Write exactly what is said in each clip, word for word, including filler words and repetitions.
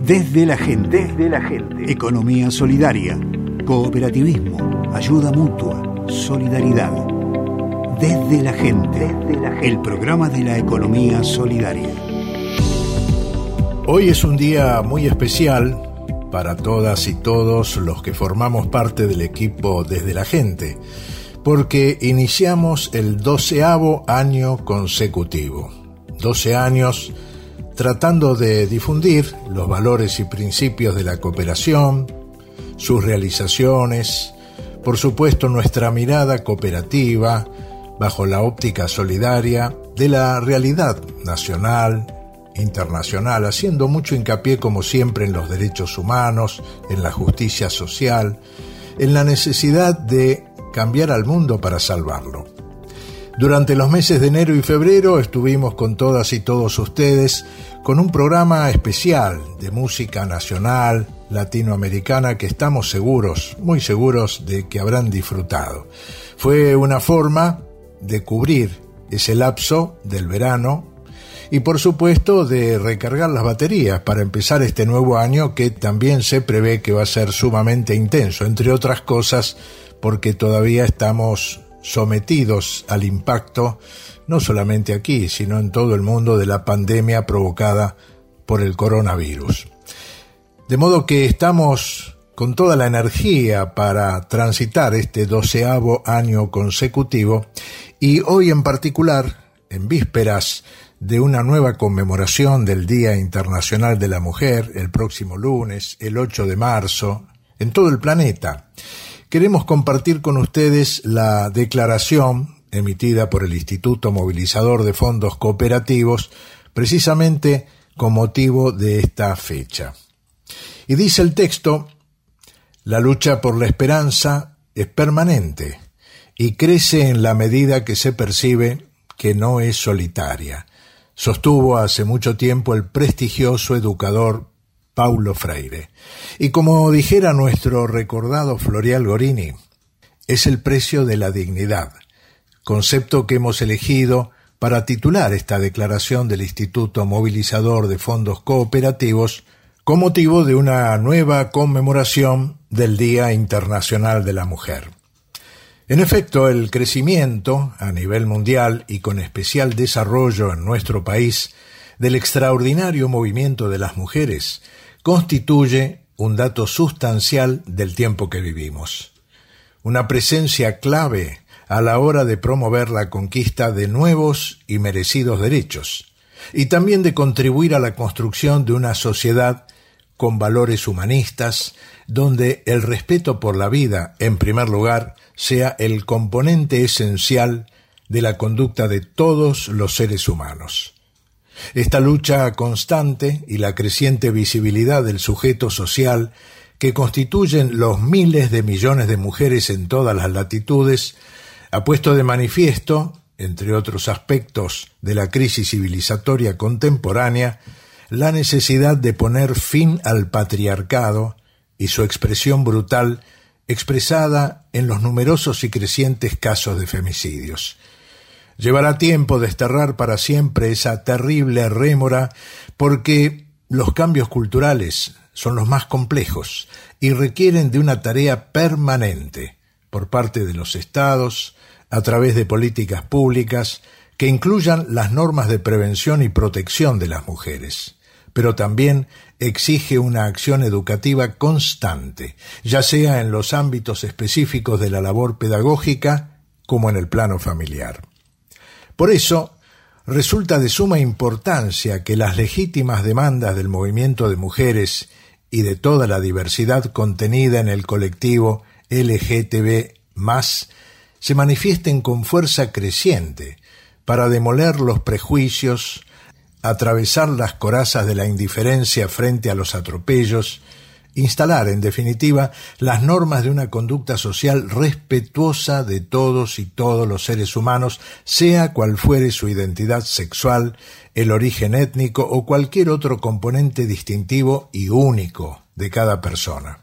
Desde la gente. Desde la gente. Economía solidaria, cooperativismo, ayuda mutua, solidaridad. Desde la gente. Desde la gente. El programa de la economía solidaria. Hoy es un día muy especial para todas y todos los que formamos parte del equipo Desde la Gente, porque iniciamos el doceavo año consecutivo. Doce años tratando de difundir los valores y principios de la cooperación, sus realizaciones, por supuesto nuestra mirada cooperativa, bajo la óptica solidaria de la realidad nacional, internacional, haciendo mucho hincapié como siempre en los derechos humanos, en la justicia social, en la necesidad de cambiar al mundo para salvarlo. Durante los meses de enero y febrero estuvimos con todas y todos ustedes con un programa especial de música nacional, latinoamericana, que estamos seguros, muy seguros de que habrán disfrutado. Fue una forma de cubrir ese lapso del verano y por supuesto de recargar las baterías para empezar este nuevo año que también se prevé que va a ser sumamente intenso, entre otras cosas porque todavía estamos sometidos al impacto, no solamente aquí, sino en todo el mundo, de la pandemia provocada por el coronavirus. De modo que estamos con toda la energía para transitar este doceavo año consecutivo y hoy en particular, en vísperas de una nueva conmemoración del Día Internacional de la Mujer, el próximo lunes, el ocho de marzo, en todo el planeta, queremos compartir con ustedes la declaración emitida por el Instituto Movilizador de Fondos Cooperativos, precisamente con motivo de esta fecha. Y dice el texto: la lucha por la esperanza es permanente y crece en la medida que se percibe que no es solitaria, sostuvo hace mucho tiempo el prestigioso educador Paulo Freire. Y como dijera nuestro recordado Florial Gorini, es el precio de la dignidad, concepto que hemos elegido para titular esta declaración del Instituto Movilizador de Fondos Cooperativos con motivo de una nueva conmemoración del Día Internacional de la Mujer. En efecto, el crecimiento a nivel mundial y con especial desarrollo en nuestro país del extraordinario movimiento de las mujeres constituye un dato sustancial del tiempo que vivimos. Una presencia clave a la hora de promover la conquista de nuevos y merecidos derechos y también de contribuir a la construcción de una sociedad con valores humanistas, donde el respeto por la vida, en primer lugar, sea el componente esencial de la conducta de todos los seres humanos. Esta lucha constante y la creciente visibilidad del sujeto social que constituyen los miles de millones de mujeres en todas las latitudes ha puesto de manifiesto, entre otros aspectos de la crisis civilizatoria contemporánea, la necesidad de poner fin al patriarcado y su expresión brutal expresada en los numerosos y crecientes casos de femicidios. Llevará tiempo desterrar para siempre esa terrible rémora porque los cambios culturales son los más complejos y requieren de una tarea permanente por parte de los estados a través de políticas públicas que incluyan las normas de prevención y protección de las mujeres, pero también exige una acción educativa constante, ya sea en los ámbitos específicos de la labor pedagógica como en el plano familiar. Por eso, resulta de suma importancia que las legítimas demandas del movimiento de mujeres y de toda la diversidad contenida en el colectivo L G T B más, se manifiesten con fuerza creciente para demoler los prejuicios, atravesar las corazas de la indiferencia frente a los atropellos, instalar, en definitiva, las normas de una conducta social respetuosa de todos y todos los seres humanos, sea cual fuere su identidad sexual, el origen étnico o cualquier otro componente distintivo y único de cada persona.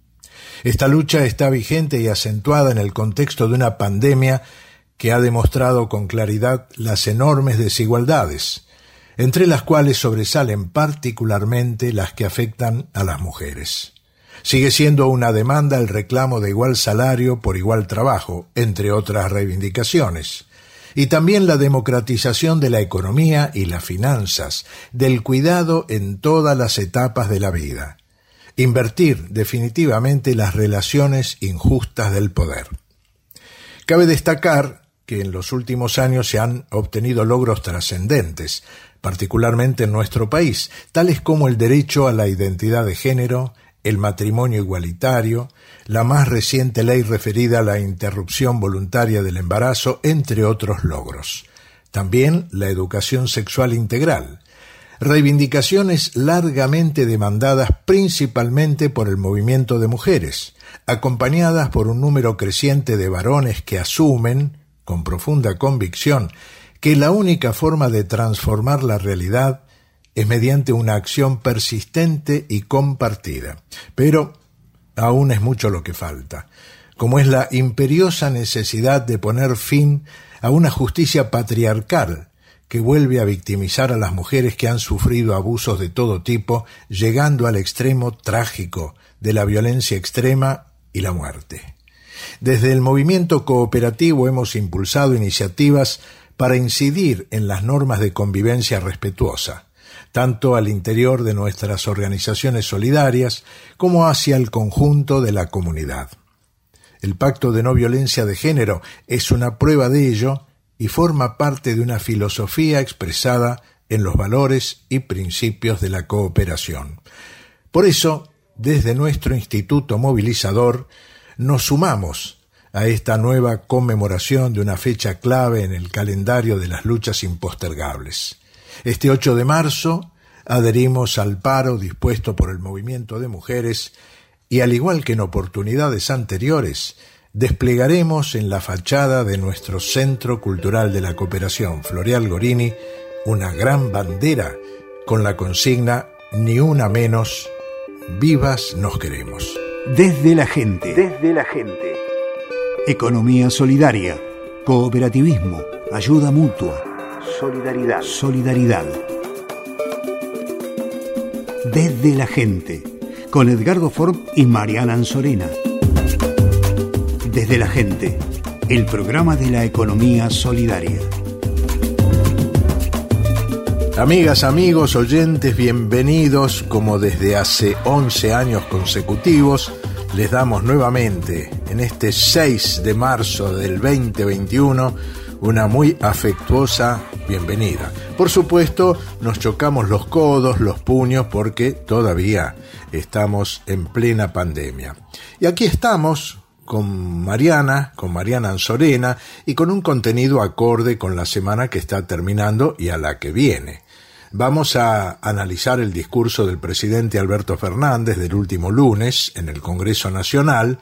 Esta lucha está vigente y acentuada en el contexto de una pandemia que ha demostrado con claridad las enormes desigualdades, entre las cuales sobresalen particularmente las que afectan a las mujeres. Sigue siendo una demanda el reclamo de igual salario por igual trabajo, entre otras reivindicaciones, y también la democratización de la economía y las finanzas, del cuidado en todas las etapas de la vida. Invertir definitivamente las relaciones injustas del poder. Cabe destacar que en los últimos años se han obtenido logros trascendentes, particularmente en nuestro país, tales como el derecho a la identidad de género, el matrimonio igualitario, la más reciente ley referida a la interrupción voluntaria del embarazo, entre otros logros. También la educación sexual integral. Reivindicaciones largamente demandadas principalmente por el movimiento de mujeres, acompañadas por un número creciente de varones que asumen, con profunda convicción, que la única forma de transformar la realidad es mediante una acción persistente y compartida. Pero aún es mucho lo que falta, como es la imperiosa necesidad de poner fin a una justicia patriarcal que vuelve a victimizar a las mujeres que han sufrido abusos de todo tipo, llegando al extremo trágico de la violencia extrema y la muerte. Desde el movimiento cooperativo hemos impulsado iniciativas para incidir en las normas de convivencia respetuosa, tanto al interior de nuestras organizaciones solidarias como hacia el conjunto de la comunidad. El Pacto de No Violencia de Género es una prueba de ello y forma parte de una filosofía expresada en los valores y principios de la cooperación. Por eso, desde nuestro Instituto Movilizador, nos sumamos a esta nueva conmemoración de una fecha clave en el calendario de las luchas impostergables. Este ocho de marzo adherimos al paro dispuesto por el movimiento de mujeres y, al igual que en oportunidades anteriores, desplegaremos en la fachada de nuestro Centro Cultural de la Cooperación Floreal Gorini una gran bandera con la consigna Ni una menos, vivas nos queremos. Desde la gente. Desde la gente. Economía solidaria, cooperativismo, ayuda mutua, solidaridad. Solidaridad. Desde la gente, con Edgardo Ford y Mariana Anzorena. Desde la gente, el programa de la economía solidaria. Amigas, amigos, oyentes, bienvenidos. Como desde hace once años consecutivos, les damos nuevamente, en este seis de marzo del veinte veintiuno, una muy afectuosa bienvenida. Por supuesto, nos chocamos los codos, los puños, porque todavía estamos en plena pandemia. Y aquí estamos con Mariana, con Mariana Anzorena, y con un contenido acorde con la semana que está terminando y a la que viene. Vamos a analizar el discurso del presidente Alberto Fernández del último lunes en el Congreso Nacional,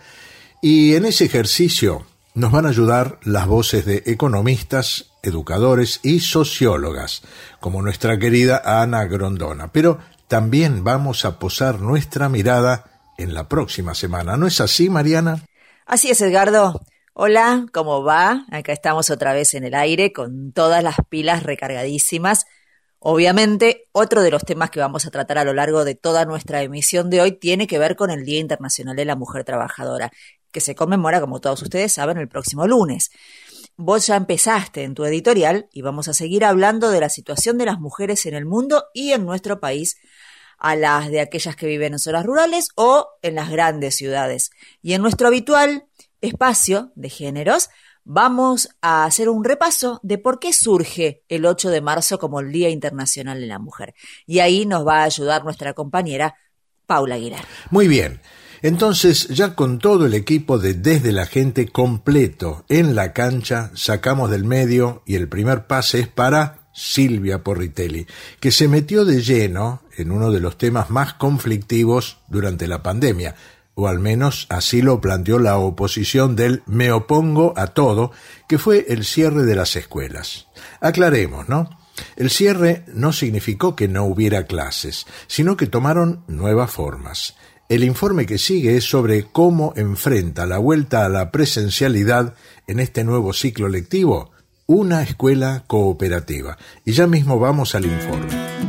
y en ese ejercicio nos van a ayudar las voces de economistas, educadores y sociólogas, como nuestra querida Ana Grondona. Pero también vamos a posar nuestra mirada en la próxima semana. ¿No es así, Mariana? Así es, Edgardo. Hola, ¿cómo va? Acá estamos otra vez en el aire con todas las pilas recargadísimas. Obviamente, otro de los temas que vamos a tratar a lo largo de toda nuestra emisión de hoy tiene que ver con el Día Internacional de la Mujer Trabajadora, que se conmemora, como todos ustedes saben, el próximo lunes. Vos ya empezaste en tu editorial y vamos a seguir hablando de la situación de las mujeres en el mundo y en nuestro país, a las de aquellas que viven en zonas rurales o en las grandes ciudades. Y en nuestro habitual espacio de géneros, vamos a hacer un repaso de por qué surge el ocho de marzo como el Día Internacional de la Mujer. Y ahí nos va a ayudar nuestra compañera Paula Aguilar. Muy bien. Entonces, ya con todo el equipo de Desde la Gente completo en la cancha, sacamos del medio y el primer pase es para Silvia Porritelli, que se metió de lleno en uno de los temas más conflictivos durante la pandemia, o al menos así lo planteó la oposición del Me opongo a todo, que fue el cierre de las escuelas. Aclaremos, ¿no? El cierre no significó que no hubiera clases, sino que tomaron nuevas formas. El informe que sigue es sobre cómo enfrenta la vuelta a la presencialidad en este nuevo ciclo lectivo una escuela cooperativa. Y ya mismo vamos al informe.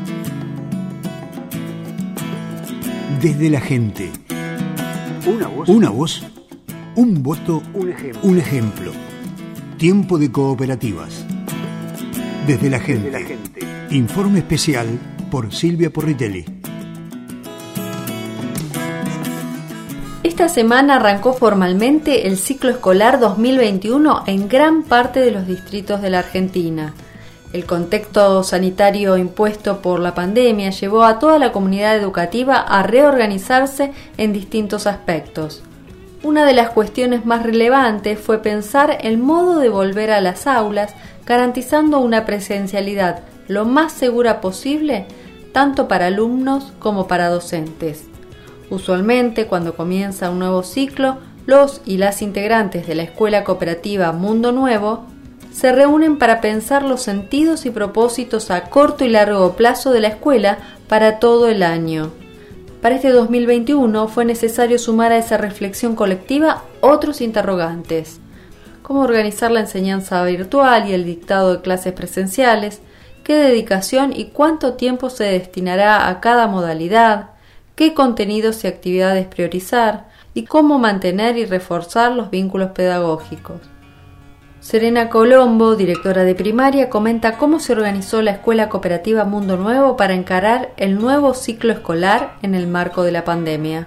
Desde la gente. Una voz. Una voz. Un voto. Un ejemplo. Un ejemplo. Tiempo de cooperativas. Desde la gente. Desde la gente. Informe especial por Silvia Porritelli. Esta semana arrancó formalmente el ciclo escolar dos mil veintiuno en gran parte de los distritos de la Argentina. El contexto sanitario impuesto por la pandemia llevó a toda la comunidad educativa a reorganizarse en distintos aspectos. Una de las cuestiones más relevantes fue pensar el modo de volver a las aulas, garantizando una presencialidad lo más segura posible, tanto para alumnos como para docentes. Usualmente, cuando comienza un nuevo ciclo, los y las integrantes de la Escuela Cooperativa Mundo Nuevo se reúnen para pensar los sentidos y propósitos a corto y largo plazo de la escuela para todo el año. Para este dos mil veintiuno fue necesario sumar a esa reflexión colectiva otros interrogantes. ¿Cómo organizar la enseñanza virtual y el dictado de clases presenciales? ¿Qué dedicación y cuánto tiempo se destinará a cada modalidad? ¿Qué contenidos y actividades priorizar? ¿Y cómo mantener y reforzar los vínculos pedagógicos? Serena Colombo, directora de primaria, comenta cómo se organizó la Escuela Cooperativa Mundo Nuevo para encarar el nuevo ciclo escolar en el marco de la pandemia.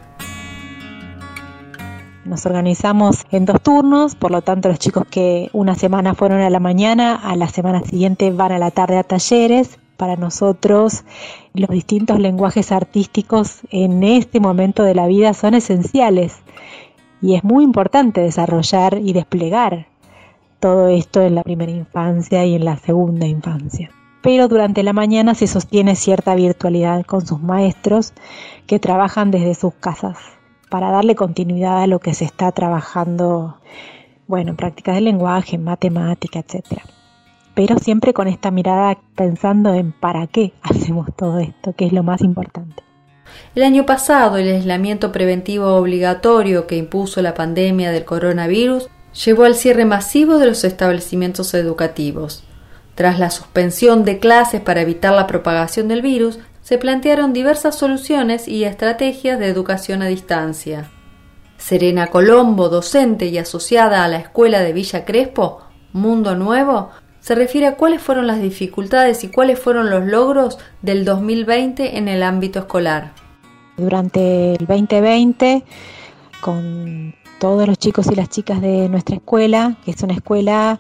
Nos organizamos en dos turnos, por lo tanto los chicos que una semana fueron a la mañana, a la semana siguiente van a la tarde a talleres. Para nosotros los distintos lenguajes artísticos en este momento de la vida son esenciales y es muy importante desarrollar y desplegar todo esto en la primera infancia y en la segunda infancia. Pero durante la mañana se sostiene cierta virtualidad con sus maestros que trabajan desde sus casas para darle continuidad a lo que se está trabajando, bueno, en prácticas de lenguaje, en matemática, etcétera. Pero siempre con esta mirada pensando en para qué hacemos todo esto, que es lo más importante. El año pasado, el aislamiento preventivo obligatorio que impuso la pandemia del coronavirus llevó al cierre masivo de los establecimientos educativos. Tras la suspensión de clases para evitar la propagación del virus, se plantearon diversas soluciones y estrategias de educación a distancia. Serena Colombo, docente y asociada a la Escuela de Villa Crespo, Mundo Nuevo, se refiere a cuáles fueron las dificultades y cuáles fueron los logros del dos mil veinte en el ámbito escolar. Durante el veinte veinte, con todos los chicos y las chicas de nuestra escuela, que es una escuela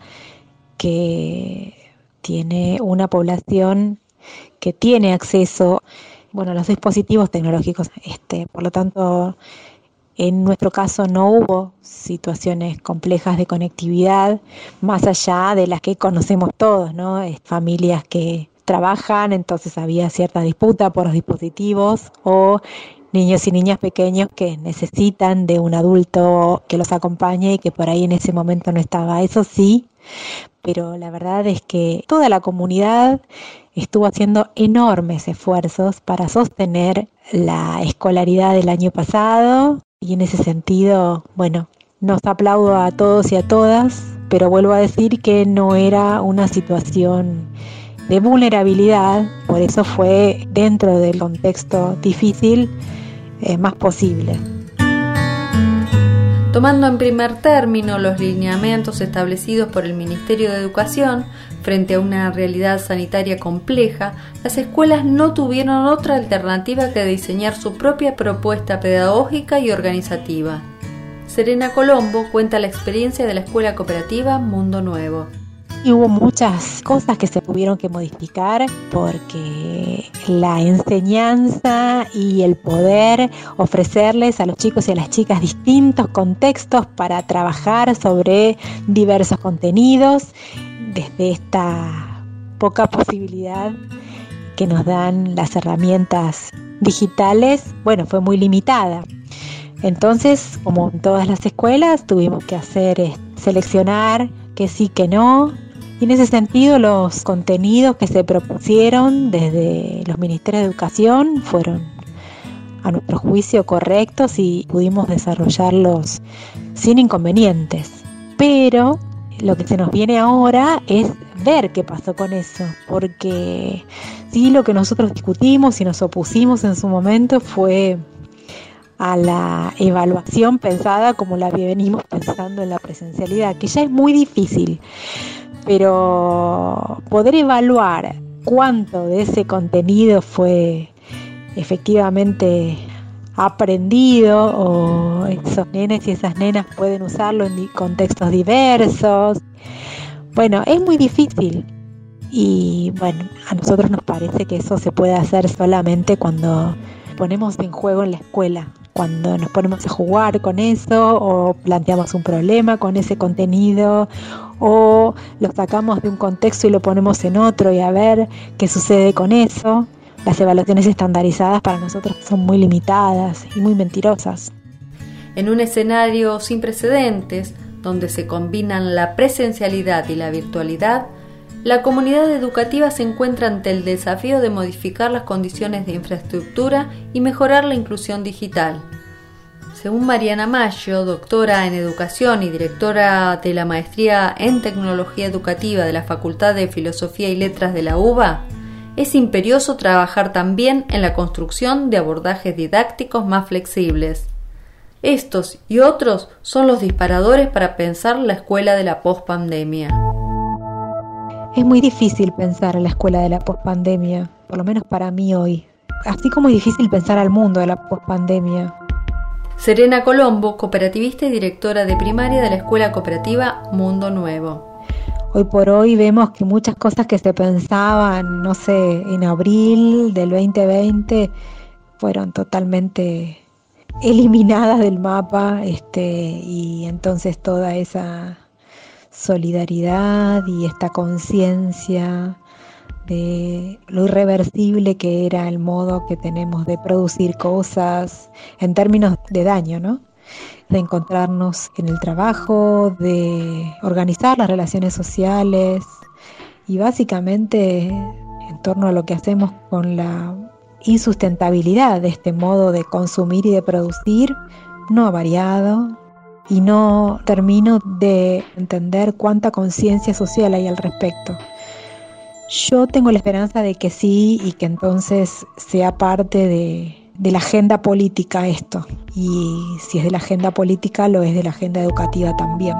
que tiene una población que tiene acceso, bueno, a los dispositivos tecnológicos, este, por lo tanto, en nuestro caso no hubo situaciones complejas de conectividad, más allá de las que conocemos todos, ¿no? Familias que trabajan, entonces había cierta disputa por los dispositivos, o niños y niñas pequeños que necesitan de un adulto que los acompañe y que por ahí en ese momento no estaba. Eso sí, pero la verdad es que toda la comunidad estuvo haciendo enormes esfuerzos para sostener la escolaridad del año pasado y en ese sentido, bueno, nos aplaudo a todos y a todas, pero vuelvo a decir que no era una situación de vulnerabilidad, por eso fue dentro del contexto difícil eh, más posible. Tomando en primer término los lineamientos establecidos por el Ministerio de Educación frente a una realidad sanitaria compleja, las escuelas no tuvieron otra alternativa que diseñar su propia propuesta pedagógica y organizativa. Serena Colombo cuenta la experiencia de la Escuela Cooperativa Mundo Nuevo. Y hubo muchas cosas que se tuvieron que modificar porque la enseñanza y el poder ofrecerles a los chicos y a las chicas distintos contextos para trabajar sobre diversos contenidos desde esta poca posibilidad que nos dan las herramientas digitales, bueno, fue muy limitada. Entonces, como en todas las escuelas, tuvimos que hacer eh, seleccionar que sí, que no. Y en ese sentido, los contenidos que se propusieron desde los Ministerios de Educación fueron, a nuestro juicio, correctos y pudimos desarrollarlos sin inconvenientes. Pero lo que se nos viene ahora es ver qué pasó con eso, porque sí, lo que nosotros discutimos y nos opusimos en su momento fue a la evaluación pensada como la que venimos pensando en la presencialidad, que ya es muy difícil, pero poder evaluar cuánto de ese contenido fue efectivamente aprendido o esos nenes y esas nenas pueden usarlo en contextos diversos. Bueno, es muy difícil y bueno, a nosotros nos parece que eso se puede hacer solamente cuando ponemos en juego en la escuela, cuando nos ponemos a jugar con eso o planteamos un problema con ese contenido o lo sacamos de un contexto y lo ponemos en otro y a ver qué sucede con eso. Las evaluaciones estandarizadas para nosotros son muy limitadas y muy mentirosas. En un escenario sin precedentes, donde se combinan la presencialidad y la virtualidad, la comunidad educativa se encuentra ante el desafío de modificar las condiciones de infraestructura y mejorar la inclusión digital. Según Mariana Maggio, doctora en Educación y directora de la Maestría en Tecnología Educativa de la Facultad de Filosofía y Letras de la UBA, es imperioso trabajar también en la construcción de abordajes didácticos más flexibles. Estos y otros son los disparadores para pensar la escuela de la pospandemia. Es muy difícil pensar en la escuela de la pospandemia, por lo menos para mí hoy. Así como es difícil pensar al mundo de la pospandemia. Serena Colombo, cooperativista y directora de primaria de la Escuela Cooperativa Mundo Nuevo. Hoy por hoy vemos que muchas cosas que se pensaban, no sé, en abril del veinte veinte, fueron totalmente eliminadas del mapa, este, y entonces toda esa solidaridad y esta conciencia de lo irreversible que era el modo que tenemos de producir cosas en términos de daño, ¿no? De encontrarnos en el trabajo, de organizar las relaciones sociales y básicamente en torno a lo que hacemos con la insustentabilidad de este modo de consumir y de producir, no ha variado y no termino de entender cuánta conciencia social hay al respecto. Yo tengo la esperanza de que sí y que entonces sea parte de de la agenda política esto, y si es de la agenda política, lo es de la agenda educativa también.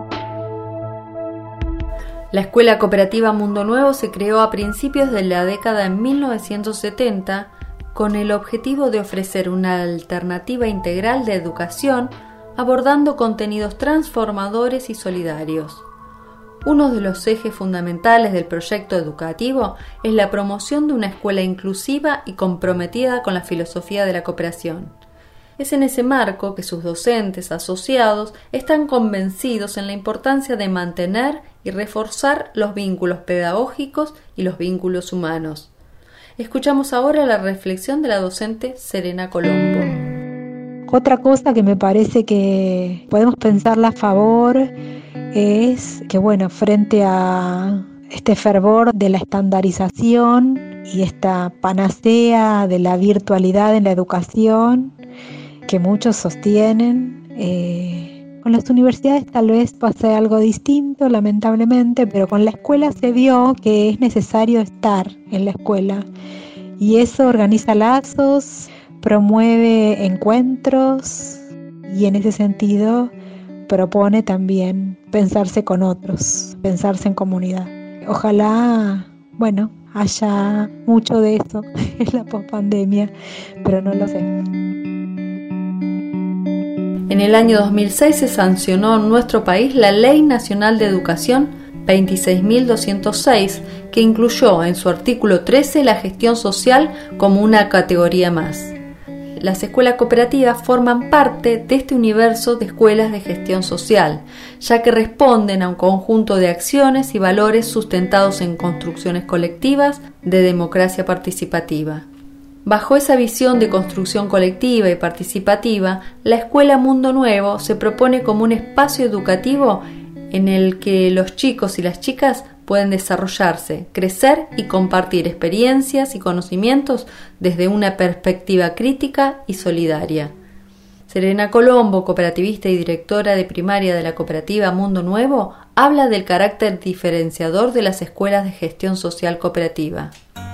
La Escuela Cooperativa Mundo Nuevo se creó a principios de la década de mil novecientos setenta con el objetivo de ofrecer una alternativa integral de educación abordando contenidos transformadores y solidarios. Uno de los ejes fundamentales del proyecto educativo es la promoción de una escuela inclusiva y comprometida con la filosofía de la cooperación. Es en ese marco que sus docentes asociados están convencidos en la importancia de mantener y reforzar los vínculos pedagógicos y los vínculos humanos. Escuchamos ahora la reflexión de la docente Serena Colombo. Otra cosa que me parece que podemos pensarla a favor es que, bueno, frente a este fervor de la estandarización y esta panacea de la virtualidad en la educación que muchos sostienen, eh, con las universidades tal vez pase algo distinto, lamentablemente, pero con la escuela se vio que es necesario estar en la escuela y eso organiza lazos, promueve encuentros y en ese sentido propone también pensarse con otros, pensarse en comunidad. Ojalá, bueno, haya mucho de eso en la pospandemia, pero no lo sé. En el año dos mil seis se sancionó en nuestro país la Ley Nacional de Educación veintiséis mil doscientos seis, que incluyó en su artículo trece la gestión social como una categoría más. Las escuelas cooperativas forman parte de este universo de escuelas de gestión social, ya que responden a un conjunto de acciones y valores sustentados en construcciones colectivas de democracia participativa. Bajo esa visión de construcción colectiva y participativa, la Escuela Mundo Nuevo se propone como un espacio educativo en el que los chicos y las chicas pueden desarrollarse, crecer y compartir experiencias y conocimientos desde una perspectiva crítica y solidaria. Serena Colombo, cooperativista y directora de primaria de la cooperativa Mundo Nuevo, habla del carácter diferenciador de las escuelas de gestión social cooperativa.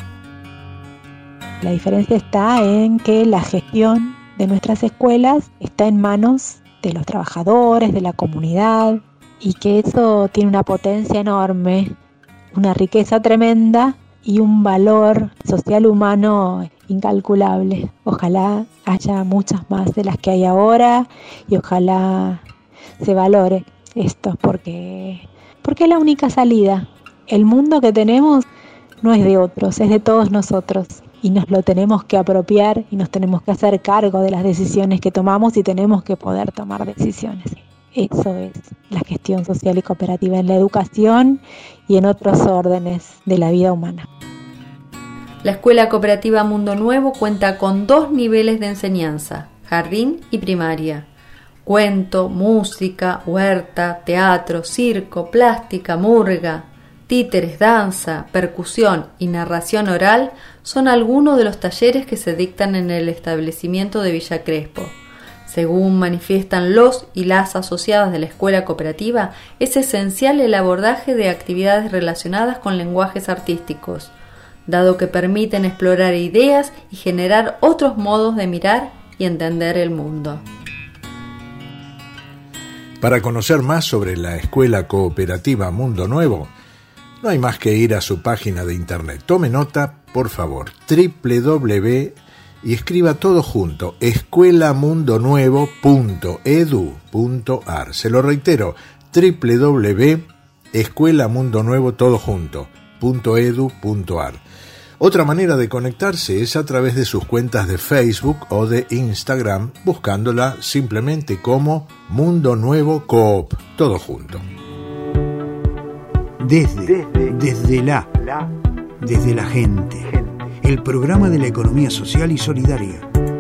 La diferencia está en que la gestión de nuestras escuelas está en manos de los trabajadores, de la comunidad, y que eso tiene una potencia enorme, una riqueza tremenda y un valor social humano incalculable. Ojalá haya muchas más de las que hay ahora y ojalá se valore esto porque, porque es la única salida. El mundo que tenemos no es de otros, es de todos nosotros y nos lo tenemos que apropiar y nos tenemos que hacer cargo de las decisiones que tomamos y tenemos que poder tomar decisiones. Eso es la gestión social y cooperativa en la educación y en otros órdenes de la vida humana. La Escuela Cooperativa Mundo Nuevo cuenta con dos niveles de enseñanza, jardín y primaria. Cuento, música, huerta, teatro, circo, plástica, murga, títeres, danza, percusión y narración oral son algunos de los talleres que se dictan en el establecimiento de Villa Crespo. Según manifiestan los y las asociadas de la escuela cooperativa, es esencial el abordaje de actividades relacionadas con lenguajes artísticos, dado que permiten explorar ideas y generar otros modos de mirar y entender el mundo. Para conocer más sobre la Escuela Cooperativa Mundo Nuevo, no hay más que ir a su página de internet. Tome nota, por favor, doble u doble u doble u y escriba todo junto, escuela mundo nuevo punto edu punto ar. Se lo reitero, doble u doble u doble u punto escuela mundo nuevo todo junto, punto edu punto ar. Otra manera de conectarse es a través de sus cuentas de Facebook o de Instagram, buscándola simplemente como Mundo Nuevo Coop, todo junto. Desde, desde, desde la, la, desde la gente, gente, el programa de la economía social y solidaria.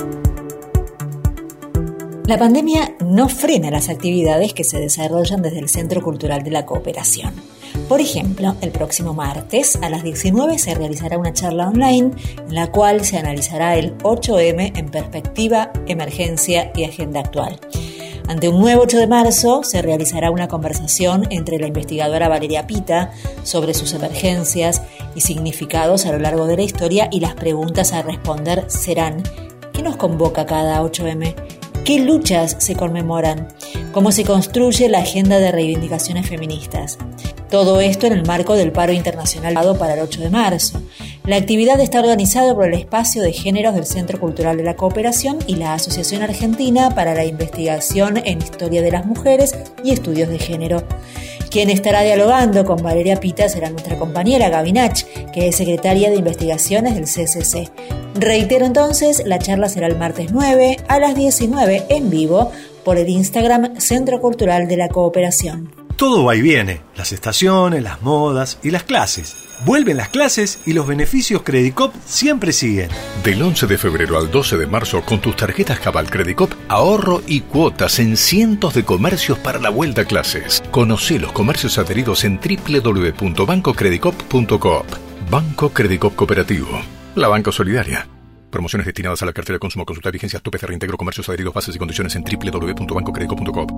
La pandemia no frena las actividades que se desarrollan desde el Centro Cultural de la Cooperación. Por ejemplo, el próximo martes a las diecinueve se realizará una charla online en la cual se analizará el ocho eme en perspectiva, emergencia y agenda actual. Ante un nuevo ocho de marzo se realizará una conversación entre la investigadora Valeria Pita sobre sus emergencias y significados a lo largo de la historia, y las preguntas a responder serán: ¿qué nos convoca cada ocho eme? ¿Qué luchas se conmemoran? ¿Cómo se construye la agenda de reivindicaciones feministas? Todo esto en el marco del paro internacional para el ocho de marzo. La actividad está organizada por el Espacio de Géneros del Centro Cultural de la Cooperación y la Asociación Argentina para la Investigación en Historia de las Mujeres y Estudios de Género. Quien estará dialogando con Valeria Pita será nuestra compañera Gaby Nach, que es secretaria de Investigaciones del ce ce ce. Reitero entonces, la charla será el martes nueve a las diecinueve en vivo por el Instagram Centro Cultural de la Cooperación. Todo va y viene, las estaciones, las modas y las clases. Vuelven las clases y los beneficios Credicop siempre siguen. Del once de febrero al doce de marzo, con tus tarjetas Cabal Credicop, ahorro y cuotas en cientos de comercios para la vuelta a clases. Conocé los comercios adheridos en doble u doble u doble u punto banco credicop punto coop. Banco Credicop Cooperativo, la banca solidaria. Promociones destinadas a la cartera de consumo. Consulta vigencias, tope, reintegro, comercios adheridos, bases y condiciones en doble u doble u doble u punto banco credicop punto coop.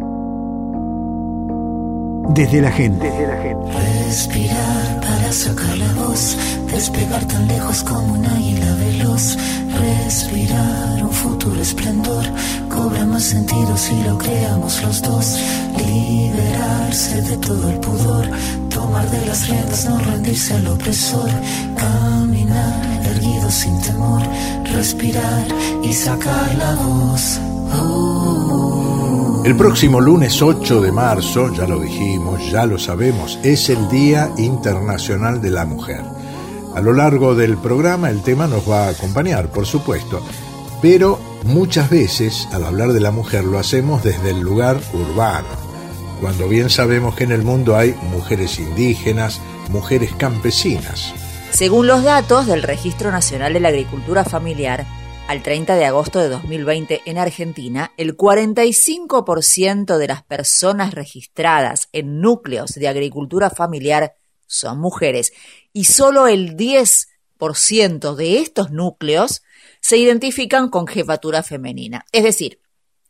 Desde la gente. Desde la gente. Respirar para sacar la voz, despegar tan lejos como un águila veloz. Respirar un futuro esplendor, cobra más sentido si lo creamos los dos. Liberarse de todo el pudor, tomar de las riendas, no rendirse al opresor. Caminar erguido sin temor, respirar y sacar la voz. Oh. El próximo lunes ocho de marzo, ya lo dijimos, ya lo sabemos, es el Día Internacional de la Mujer. A lo largo del programa el tema nos va a acompañar, por supuesto, pero muchas veces al hablar de la mujer lo hacemos desde el lugar urbano, cuando bien sabemos que en el mundo hay mujeres indígenas, mujeres campesinas. Según los datos del Registro Nacional de la Agricultura Familiar, al treinta de agosto de dos mil veinte en Argentina, el cuarenta y cinco por ciento de las personas registradas en núcleos de agricultura familiar son mujeres y solo el diez por ciento de estos núcleos se identifican con jefatura femenina. Es decir,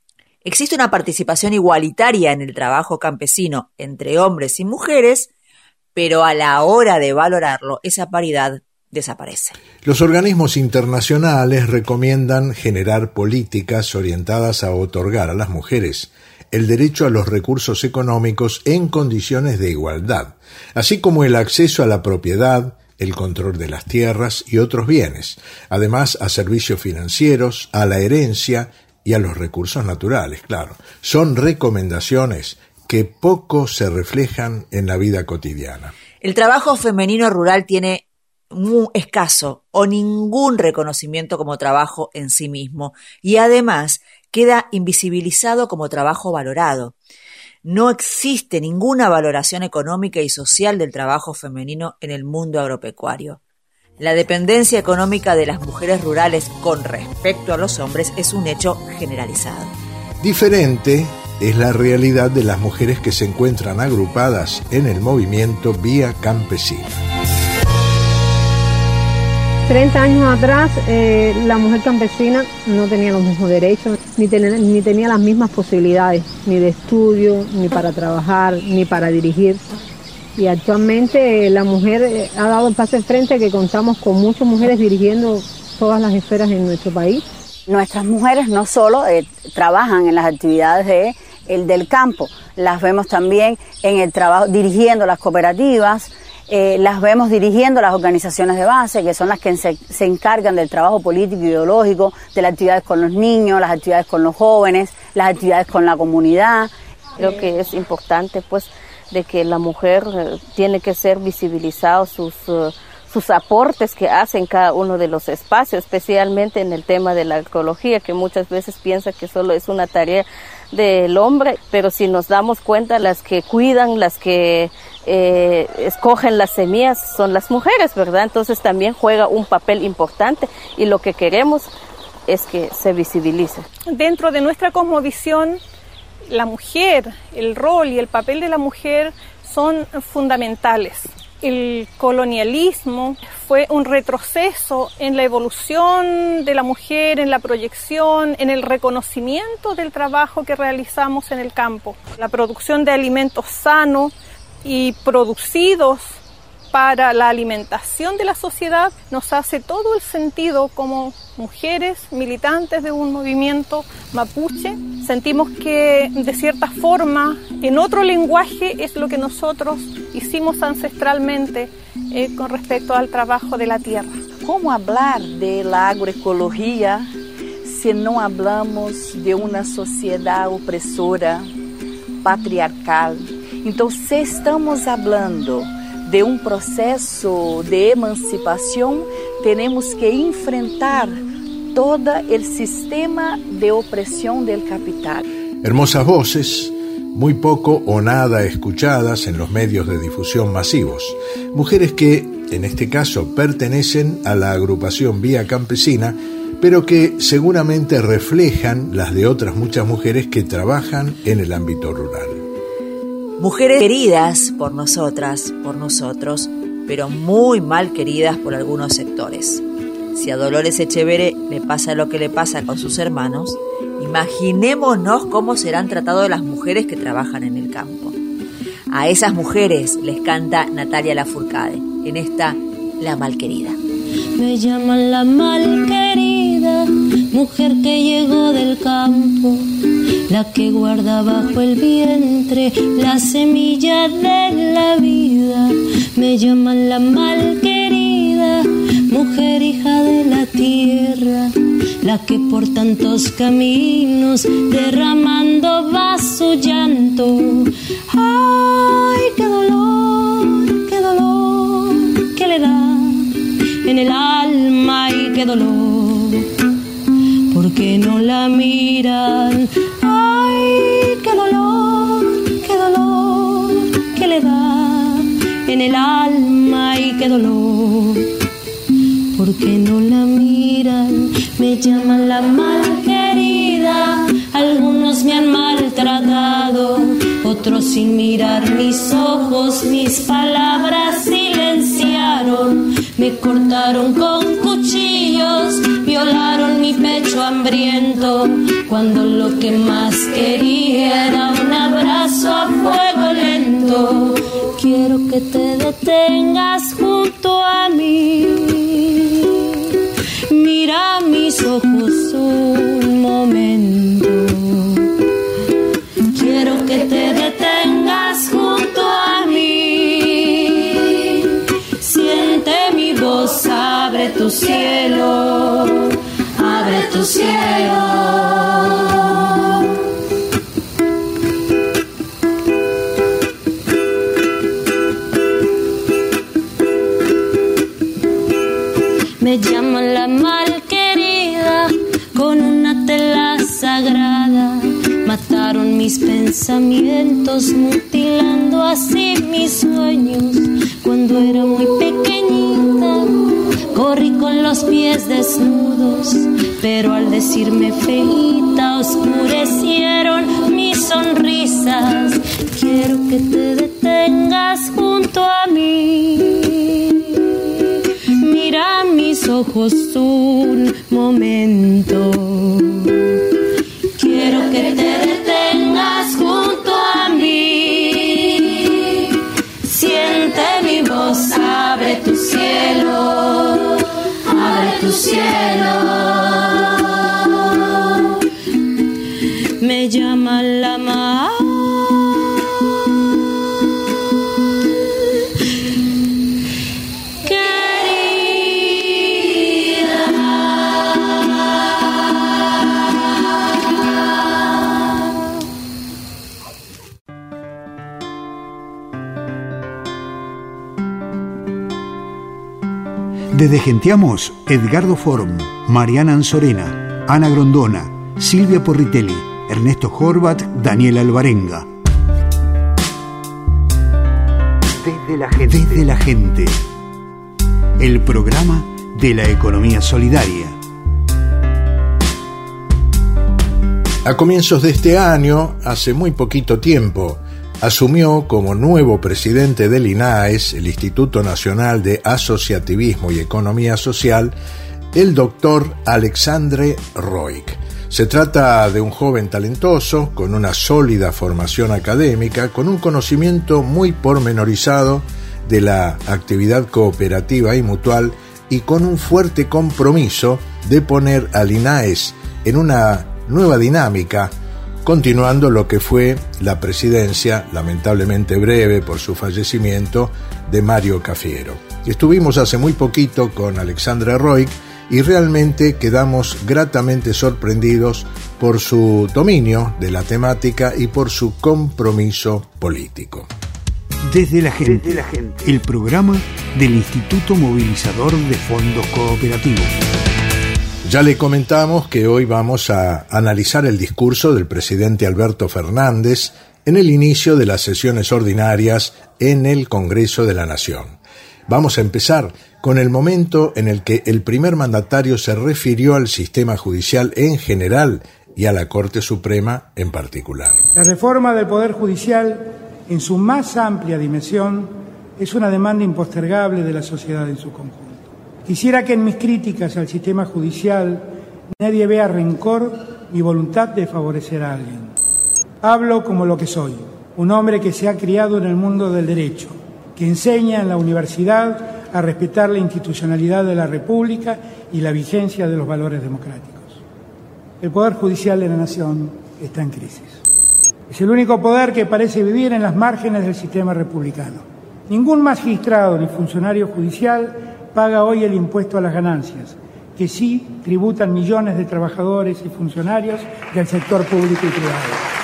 Existe una participación igualitaria en el trabajo campesino entre hombres y mujeres, pero a la hora de valorarlo, esa paridad desaparece. Los organismos internacionales recomiendan generar políticas orientadas a otorgar a las mujeres el derecho a los recursos económicos en condiciones de igualdad, así como el acceso a la propiedad, el control de las tierras y otros bienes, además a servicios financieros, a la herencia y a los recursos naturales, claro. Son recomendaciones que poco se reflejan en la vida cotidiana. El trabajo femenino rural tiene muy escaso o ningún reconocimiento como trabajo en sí mismo y además queda invisibilizado como trabajo valorado. No existe ninguna valoración económica y social del trabajo femenino en el mundo agropecuario. La dependencia económica de las mujeres rurales con respecto a los hombres es un hecho generalizado. Diferente es la realidad de las mujeres que se encuentran agrupadas en el movimiento Vía Campesina. treinta años atrás, eh, la mujer campesina no tenía los mismos derechos, ni, ten, ni tenía las mismas posibilidades, ni de estudio, ni para trabajar, ni para dirigir. Y actualmente eh, la mujer eh, ha dado el paso al frente, que contamos con muchas mujeres dirigiendo todas las esferas en nuestro país. Nuestras mujeres no solo eh, trabajan en las actividades de, el del campo, las vemos también en el trabajo dirigiendo las cooperativas. Eh, las vemos dirigiendo las organizaciones de base, que son las que se, se encargan del trabajo político e ideológico, de las actividades con los niños, las actividades con los jóvenes, las actividades con la comunidad. Creo que es importante, pues, de que la mujer eh, tiene que ser visibilizado sus, uh, sus aportes que hace en cada uno de los espacios, especialmente en el tema de la ecología, que muchas veces piensa que solo es una tarea del hombre, pero si nos damos cuenta, las que cuidan, las que eh, escogen las semillas son las mujeres, ¿verdad? Entonces también juega un papel importante y lo que queremos es que se visibilice. Dentro de nuestra cosmovisión, la mujer, el rol y el papel de la mujer son fundamentales. El colonialismo fue un retroceso en la evolución de la mujer, en la proyección, en el reconocimiento del trabajo que realizamos en el campo. La producción de alimentos sanos y producidos para la alimentación de la sociedad nos hace todo el sentido como mujeres militantes de un movimiento mapuche. Sentimos que de cierta forma, en otro lenguaje, es lo que nosotros hicimos ancestralmente eh, con respecto al trabajo de la tierra. ¿Cómo hablar de la agroecología si no hablamos de una sociedad opresora, patriarcal? Entonces, si estamos hablando de un proceso de emancipación, tenemos que enfrentar todo el sistema de opresión del capital. Hermosas voces, muy poco o nada escuchadas en los medios de difusión masivos. Mujeres que, en este caso, pertenecen a la agrupación Vía Campesina, pero que seguramente reflejan las de otras muchas mujeres que trabajan en el ámbito rural. Mujeres queridas por nosotras, por nosotros, pero muy mal queridas por algunos sectores. Si a Dolores Echeverre le pasa lo que le pasa con sus hermanos, imaginémonos cómo serán tratadas las mujeres que trabajan en el campo. A esas mujeres les canta Natalia Lafourcade en esta La Malquerida. Me llaman la malquerida, mujer que llegó del campo, la que guarda bajo el vientre la semilla de la vida. Me llaman la malquerida, mujer hija de la tierra, la que por tantos caminos derramando va su llanto. Ay, qué dolor, qué dolor que le da en el alma y qué dolor, porque no la miran. Ay, qué dolor, qué dolor que le da en el alma y qué dolor, porque no la miran. Me llaman la malquerida, algunos me han maltratado, otros sin mirar mis ojos, mis palabras silenciaron. Me cortaron con cuchillos, violaron mi pecho pecho hambriento, cuando lo que más quería era un abrazo a fuego lento. Quiero que te detengas junto a mí, mira mis ojos un momento. Quiero que te detengas junto a mí, siente mi voz, abre tu cielo, abre tu cielo. Me llaman la malquerida con una tela sagrada. Mataron mis pensamientos, mutilando así mis sueños. Cuando era muy pequeñita, corrí con los pies desnudos, pero al decirme feíta, oscurecieron mis sonrisas. Quiero que te detengas junto a mí, mira mis ojos un momento. Quiero que te detengas junto a mí, siente mi voz, abre tu cielo, abre tu cielo. Me llama la mar. Desde Genteamos, Edgardo Form, Mariana Anzorena, Ana Grondona, Silvia Porritelli, Ernesto Horvat, Daniel Alvarenga. Desde la gente. Desde la gente. El programa de la economía solidaria. A comienzos de este año, hace muy poquito tiempo, asumió como nuevo presidente del INAES, el Instituto Nacional de Asociativismo y Economía Social, el doctor Alexandre Roig. Se trata de un joven talentoso, con una sólida formación académica, con un conocimiento muy pormenorizado de la actividad cooperativa y mutual y con un fuerte compromiso de poner al INAES en una nueva dinámica, continuando lo que fue la presidencia, lamentablemente breve por su fallecimiento, de Mario Cafiero. Estuvimos hace muy poquito con Alexandre Roig y realmente quedamos gratamente sorprendidos por su dominio de la temática y por su compromiso político. Desde la gente, Desde la gente. El programa del Instituto Movilizador de Fondos Cooperativos. Ya le comentamos que hoy vamos a analizar el discurso del presidente Alberto Fernández en el inicio de las sesiones ordinarias en el Congreso de la Nación. Vamos a empezar con el momento en el que el primer mandatario se refirió al sistema judicial en general y a la Corte Suprema en particular. La reforma del Poder Judicial, en su más amplia dimensión, es una demanda impostergable de la sociedad en su conjunto. Quisiera que en mis críticas al sistema judicial nadie vea rencor ni voluntad de favorecer a alguien. Hablo como lo que soy, un hombre que se ha criado en el mundo del derecho, que enseña en la universidad a respetar la institucionalidad de la República y la vigencia de los valores democráticos. El Poder Judicial de la Nación está en crisis. Es el único poder que parece vivir en las márgenes del sistema republicano. Ningún magistrado ni funcionario judicial paga hoy el impuesto a las ganancias, que sí tributan millones de trabajadores y funcionarios del sector público y privado.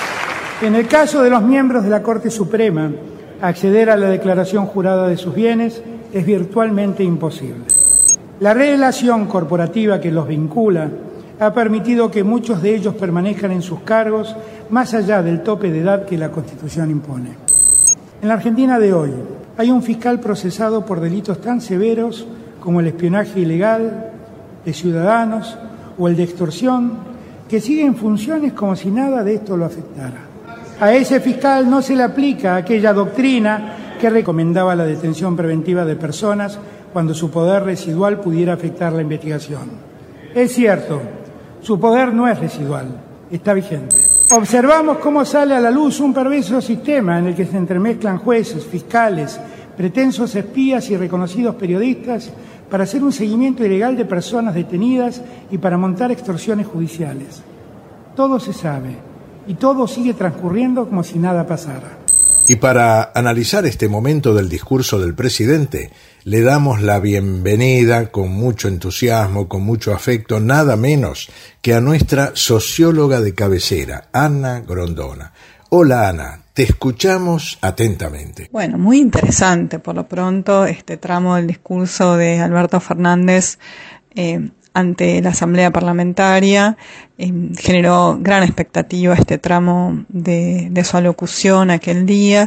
En el caso de los miembros de la Corte Suprema, acceder a la declaración jurada de sus bienes es virtualmente imposible. La relación corporativa que los vincula ha permitido que muchos de ellos permanezcan en sus cargos más allá del tope de edad que la Constitución impone. En la Argentina de hoy hay un fiscal procesado por delitos tan severos como el espionaje ilegal de ciudadanos o el de extorsión, que sigue en funciones como si nada de esto lo afectara. A ese fiscal no se le aplica aquella doctrina que recomendaba la detención preventiva de personas cuando su poder residual pudiera afectar la investigación. Es cierto, Su poder no es residual, está vigente. Observamos cómo sale a la luz un perverso sistema en el que se entremezclan jueces, fiscales, pretensos espías y reconocidos periodistas para hacer un seguimiento ilegal de personas detenidas y para montar extorsiones judiciales. Todo se sabe y todo sigue transcurriendo como si nada pasara. Y para analizar este momento del discurso del presidente, le damos la bienvenida con mucho entusiasmo, con mucho afecto, nada menos que a nuestra socióloga de cabecera, Ana Grondona. Hola Ana, te escuchamos atentamente. Bueno, muy interesante por lo pronto este tramo del discurso de Alberto Fernández eh, ante la Asamblea Parlamentaria. Eh, generó gran expectativa este tramo de, de su alocución aquel día,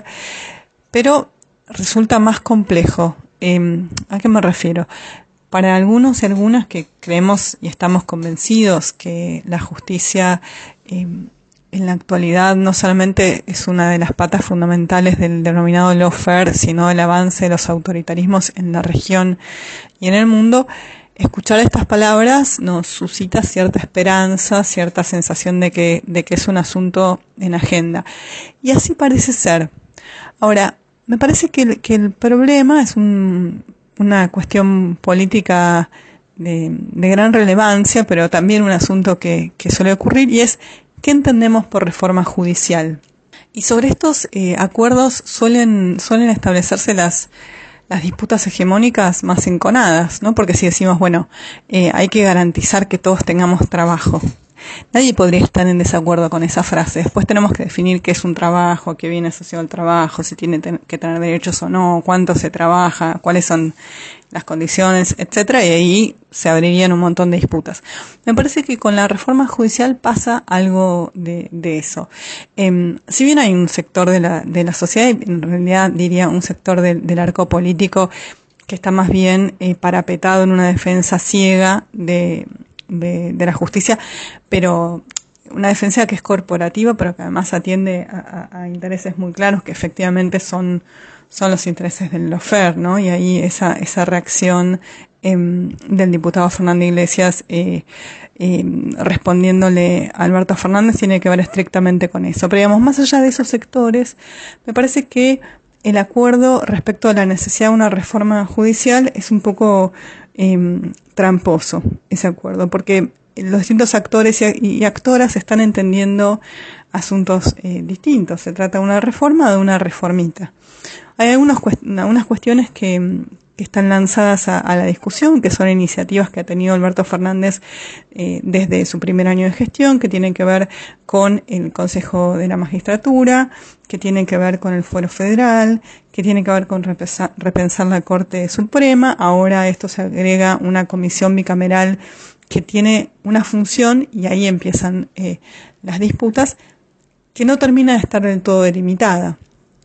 pero resulta más complejo. Eh, ¿A qué me refiero? Para algunos y algunas que creemos y estamos convencidos que la justicia eh, en la actualidad no solamente es una de las patas fundamentales del denominado lawfare, sino el avance de los autoritarismos en la región y en el mundo, escuchar estas palabras nos suscita cierta esperanza, cierta sensación de que, de que es un asunto en agenda. Y así parece ser. Ahora, me parece que el, que el problema es un, una cuestión política de, de gran relevancia, pero también un asunto que, que suele ocurrir, y es ¿qué entendemos por reforma judicial? Y sobre estos eh, acuerdos suelen, suelen establecerse las, las disputas hegemónicas más enconadas, ¿no? Porque si decimos, bueno, eh, hay que garantizar que todos tengamos trabajo. Nadie podría estar en desacuerdo con esa frase. Después tenemos que definir qué es un trabajo, qué viene asociado al trabajo, si tiene que tener derechos o no, cuánto se trabaja, cuáles son las condiciones, etcétera, y ahí se abrirían un montón de disputas. Me parece que con la reforma judicial pasa algo de, de eso. Eh, si bien hay un sector de la, de la sociedad, en realidad diría un sector de, del arco político que está más bien eh, parapetado en una defensa ciega de De, de la justicia, pero una defensa que es corporativa, pero que además atiende a, a, a intereses muy claros que efectivamente son, son los intereses del lawfare, ¿no? Y ahí esa, esa reacción eh, del diputado Fernando Iglesias eh, eh, respondiéndole a Alberto Fernández tiene que ver estrictamente con eso. Pero digamos, más allá de esos sectores, me parece que el acuerdo respecto a la necesidad de una reforma judicial es un poco eh, tramposo, ese acuerdo, porque los distintos actores y, y actoras están entendiendo asuntos eh, distintos. Se trata de una reforma o de una reformita. Hay algunos, algunas cuestiones que, que están lanzadas a, a la discusión, que son iniciativas que ha tenido Alberto Fernández eh, desde su primer año de gestión, que tienen que ver con el Consejo de la Magistratura, que tienen que ver con el Fuero Federal, que tienen que ver con repensar, repensar la Corte Suprema. Ahora a esto se agrega una comisión bicameral que tiene una función, y ahí empiezan eh, las disputas, que no termina de estar del todo delimitada,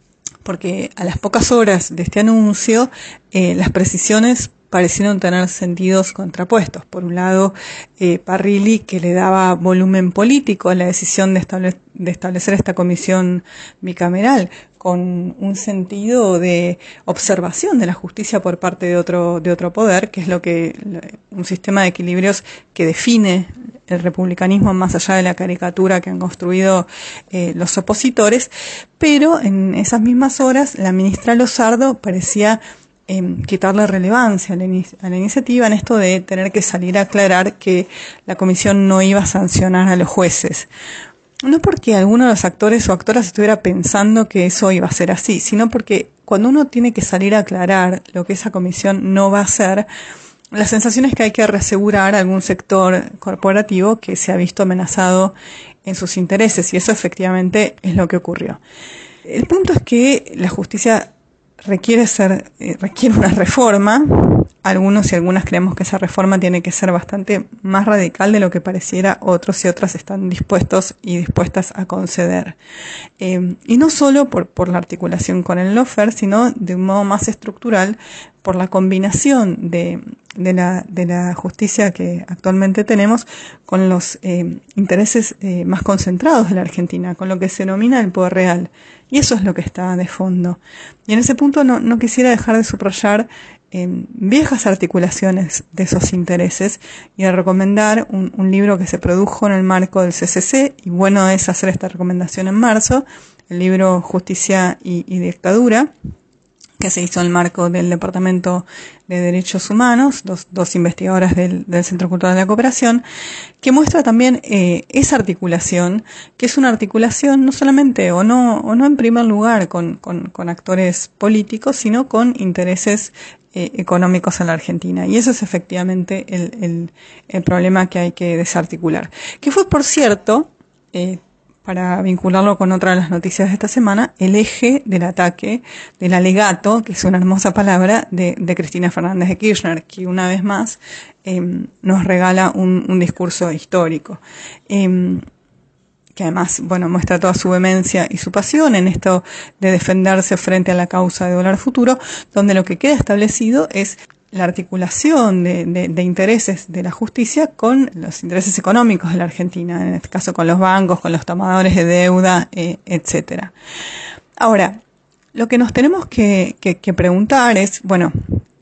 porque a las pocas horas de este anuncio eh, las precisiones parecieron tener sentidos contrapuestos. Por un lado, eh, Parrilli, que le daba volumen político a la decisión de, estable, de establecer esta comisión bicameral, con un sentido de observación de la justicia por parte de otro, de otro poder, que es lo que, un sistema de equilibrios que define el republicanismo más allá de la caricatura que han construido eh, los opositores. Pero en esas mismas horas, la ministra Lozardo parecía Eh, quitarle relevancia a la, in- a la iniciativa en esto de tener que salir a aclarar que la comisión no iba a sancionar a los jueces. No porque alguno de los actores o actoras estuviera pensando que eso iba a ser así, sino porque cuando uno tiene que salir a aclarar lo que esa comisión no va a hacer, la sensación es que hay que reasegurar a algún sector corporativo que se ha visto amenazado en sus intereses, y eso efectivamente es lo que ocurrió. El punto es que la justicia requiere ser, eh, requiere una reforma. Algunos y algunas creemos que esa reforma tiene que ser bastante más radical de lo que pareciera. Otros y otras están dispuestos y dispuestas a conceder. Eh, y no solo por, por la articulación con el lawfare, sino de un modo más estructural por la combinación de, de la, de la justicia que actualmente tenemos con los eh, intereses eh, más concentrados de la Argentina, con lo que se denomina el poder real. Y eso es lo que está de fondo. Y en ese punto no, no quisiera dejar de subrayar eh, viejas articulaciones de esos intereses y a recomendar un, un libro que se produjo en el marco del C C C, y bueno es hacer esta recomendación en marzo, el libro Justicia y, y Dictadura, que se hizo en el marco del Departamento de Derechos Humanos, dos, dos investigadoras del, del Centro Cultural de la Cooperación, que muestra también eh, esa articulación, que es una articulación no solamente o no o no en primer lugar con, con, con actores políticos, sino con intereses eh, económicos en la Argentina. Y eso es efectivamente el, el, el problema que hay que desarticular. Que fue, por cierto, eh, para vincularlo con otra de las noticias de esta semana, el eje del ataque, del alegato, que es una hermosa palabra, de, de Cristina Fernández de Kirchner, que una vez más eh, nos regala un, un discurso histórico, eh, que además, bueno, muestra toda su vehemencia y su pasión en esto de defenderse frente a la causa de Dólar Futuro, donde lo que queda establecido es la articulación de, de, de intereses de la justicia con los intereses económicos de la Argentina, en este caso con los bancos, con los tomadores de deuda, eh, etcétera. Ahora, lo que nos tenemos que, que, que preguntar es, bueno,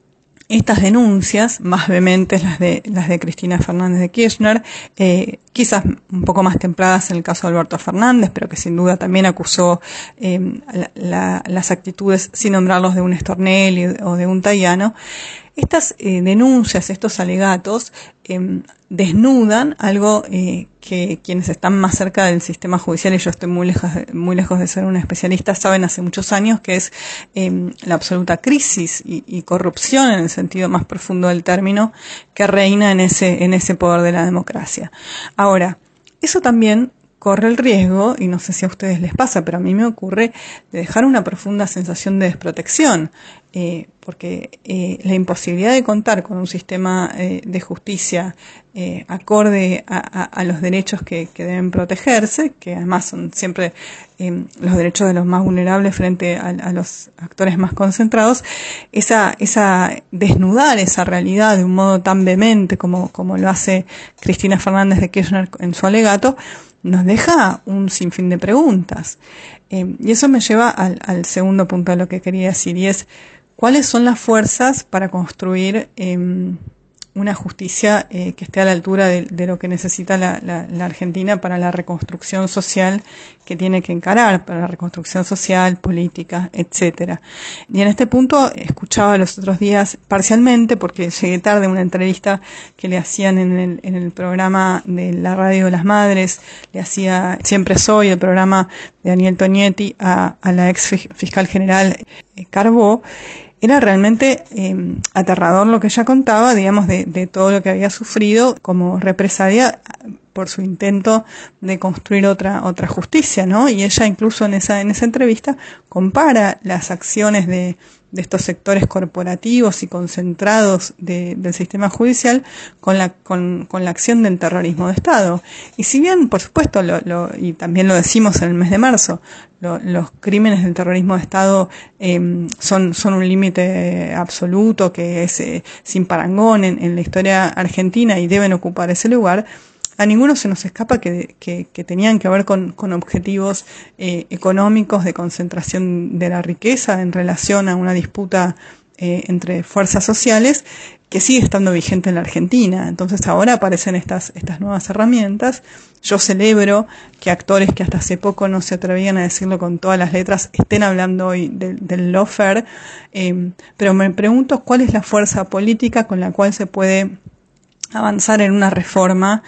estas denuncias, más vehementes las de las de Cristina Fernández de Kirchner, eh, quizás un poco más templadas en el caso de Alberto Fernández, pero que sin duda también acusó eh, la, la, las actitudes, sin nombrarlos, de un Stornelli o de un Tayano. Estas eh, denuncias, estos alegatos, eh, desnudan algo eh, que quienes están más cerca del sistema judicial, y yo estoy muy lejos, muy lejos de ser una especialista, saben hace muchos años, que es eh, la absoluta crisis y, y corrupción, en el sentido más profundo del término, que reina en ese, en ese poder de la democracia. Ahora, eso también corre el riesgo, y no sé si a ustedes les pasa, pero a mí me ocurre, de dejar una profunda sensación de desprotección, eh, porque eh, la imposibilidad de contar con un sistema eh, de justicia eh, acorde a, a, a los derechos que, que deben protegerse, que además son siempre eh, los derechos de los más vulnerables frente a, a los actores más concentrados, esa, esa desnudar esa realidad de un modo tan vehemente como, como lo hace Cristina Fernández de Kirchner en su alegato, nos deja un sinfín de preguntas. Eh, y eso me lleva al, al segundo punto de lo que quería decir, y es cuáles son las fuerzas para construir eh, una justicia eh, que esté a la altura de, de lo que necesita la, la, la Argentina para la reconstrucción social que tiene que encarar, para la reconstrucción social, política, etcétera. Y en este punto escuchaba los otros días parcialmente, porque llegué tarde a una entrevista que le hacían en el, en el programa de la Radio de las Madres, le hacía Siempre Soy, el programa de Daniel Tonietti, a, a la ex fiscal general eh, Carbó. Era realmente eh, aterrador lo que ella contaba, digamos, de, de todo lo que había sufrido como represalia por su intento de construir otra otra justicia, ¿no? Y ella incluso en esa en esa entrevista compara las acciones de de estos sectores corporativos y concentrados de, del sistema judicial con la con, con la acción del terrorismo de Estado. Y si bien, por supuesto, lo, lo, y también lo decimos en el mes de marzo, lo, los crímenes del terrorismo de Estado eh, son son un límite absoluto que es eh, sin parangón en, en la historia argentina y deben ocupar ese lugar, a ninguno se nos escapa que, que, que tenían que ver con, con objetivos eh, económicos de concentración de la riqueza en relación a una disputa eh, entre fuerzas sociales que sigue estando vigente en la Argentina. Entonces ahora aparecen estas, estas nuevas herramientas. Yo celebro que actores que hasta hace poco no se atrevían a decirlo con todas las letras estén hablando hoy del, del lawfare, eh, pero me pregunto cuál es la fuerza política con la cual se puede avanzar en una reforma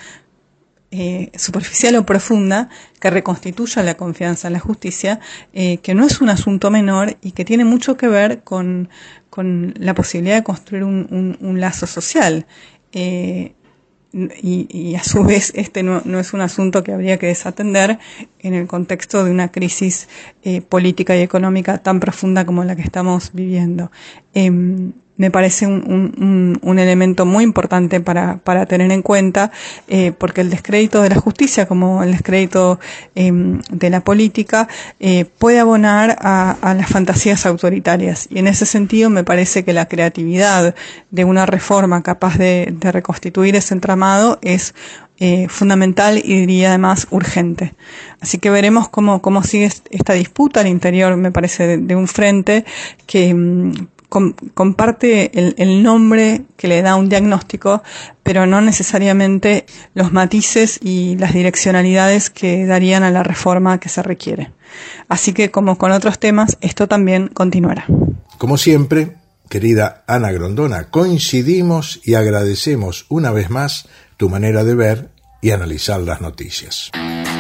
Eh, superficial o profunda que reconstituya la confianza en la justicia, eh, que no es un asunto menor y que tiene mucho que ver con, con la posibilidad de construir un, un, un lazo social. Eh, y, y a su vez este no, no es un asunto que habría que desatender en el contexto de una crisis eh, política y económica tan profunda como la que estamos viviendo. Eh, me parece un, un, un elemento muy importante para, para tener en cuenta, eh, porque el descrédito de la justicia, como el descrédito eh, de la política, eh, puede abonar a, a las fantasías autoritarias. Y en ese sentido me parece que la creatividad de una reforma capaz de, de reconstituir ese entramado es Eh, fundamental y diría además urgente. Así que veremos cómo, cómo sigue esta disputa al interior, me parece, de, de un frente que, com, comparte el, el nombre que le da un diagnóstico, pero no necesariamente los matices y las direccionalidades que darían a la reforma que se requiere. Así que, como con otros temas, esto también continuará. Como siempre, querida Ana Grondona, coincidimos y agradecemos una vez más tu manera de ver y analizar las noticias.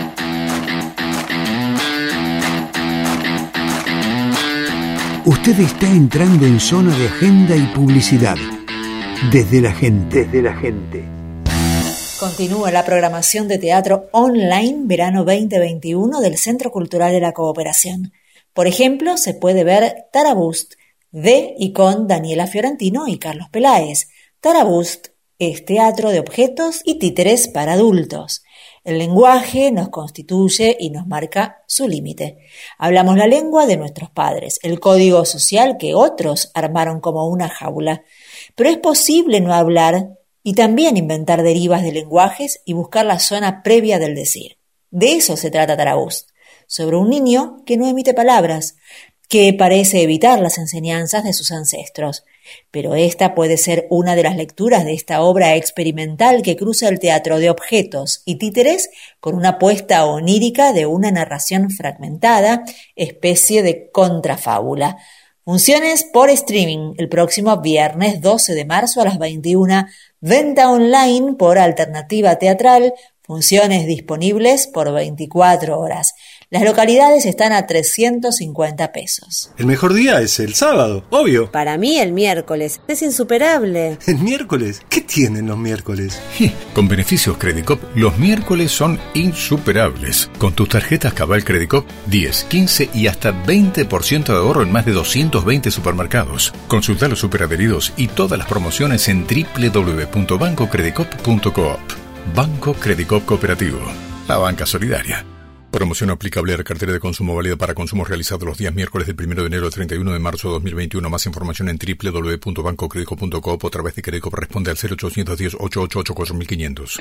Usted está entrando en zona de agenda y publicidad. Desde la gente, desde la gente. Continúa la programación de teatro online verano veinte veintiuno del Centro Cultural de la Cooperación. Por ejemplo, se puede ver Tarabust, de y con Daniela Fiorentino y Carlos Peláez. Tarabust es teatro de objetos y títeres para adultos. El lenguaje nos constituye y nos marca su límite. Hablamos la lengua de nuestros padres, el código social que otros armaron como una jaula. Pero es posible no hablar y también inventar derivas de lenguajes y buscar la zona previa del decir. De eso se trata Tarabust, sobre un niño que no emite palabras, que parece evitar las enseñanzas de sus ancestros. Pero esta puede ser una de las lecturas de esta obra experimental que cruza el teatro de objetos y títeres con una puesta onírica de una narración fragmentada, especie de contrafábula. Funciones por streaming el próximo viernes doce de marzo a las veintiuna, venta online por Alternativa Teatral, funciones disponibles por veinticuatro horas. Las localidades están a trescientos cincuenta pesos. El mejor día es el sábado, obvio. Para mí el miércoles es insuperable. ¿El miércoles? ¿Qué tienen los miércoles? Con beneficios Credicop, los miércoles son insuperables. Con tus tarjetas Cabal Credicop, diez, quince y hasta veinte por ciento de ahorro en más de doscientos veinte supermercados. Consulta los superadheridos y todas las promociones en doble u doble u doble u punto banco credicop punto coop. Banco Credicop Cooperativo, la banca solidaria. Promoción aplicable a la cartera de consumo válida para consumos realizados los días miércoles del primero de enero al treinta y uno de marzo de dos mil veintiuno. Más información en doble u doble u doble u punto banco credicop punto coop o a través de Credicop. Responde al cero ochocientos diez, ochocientos ochenta y ocho, cuatro mil quinientos.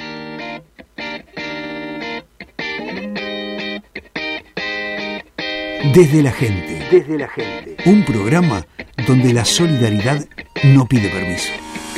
Desde la gente, desde la gente. Un programa donde la solidaridad no pide permiso.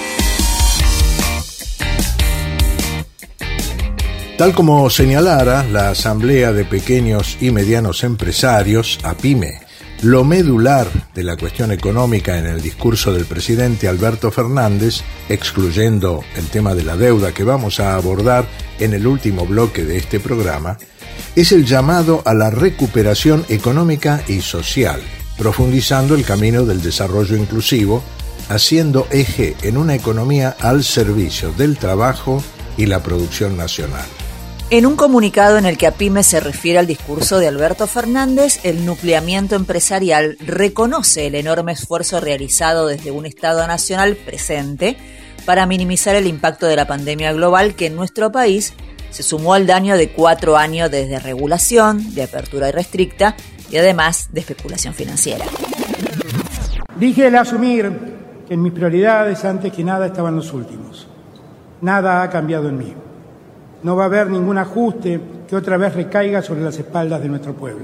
Tal como señalara la Asamblea de Pequeños y Medianos Empresarios, APIME, lo medular de la cuestión económica en el discurso del presidente Alberto Fernández, excluyendo el tema de la deuda que vamos a abordar en el último bloque de este programa, es el llamado a la recuperación económica y social, profundizando el camino del desarrollo inclusivo, haciendo eje en una economía al servicio del trabajo y la producción nacional. En un comunicado en el que APIME se refiere al discurso de Alberto Fernández, el nucleamiento empresarial reconoce el enorme esfuerzo realizado desde un Estado nacional presente para minimizar el impacto de la pandemia global que en nuestro país se sumó al daño de cuatro años de desregulación, de apertura irrestricta y además de especulación financiera. Dije al asumir que en mis prioridades antes que nada estaban los últimos. Nada ha cambiado en mí. No va a haber ningún ajuste que otra vez recaiga sobre las espaldas de nuestro pueblo.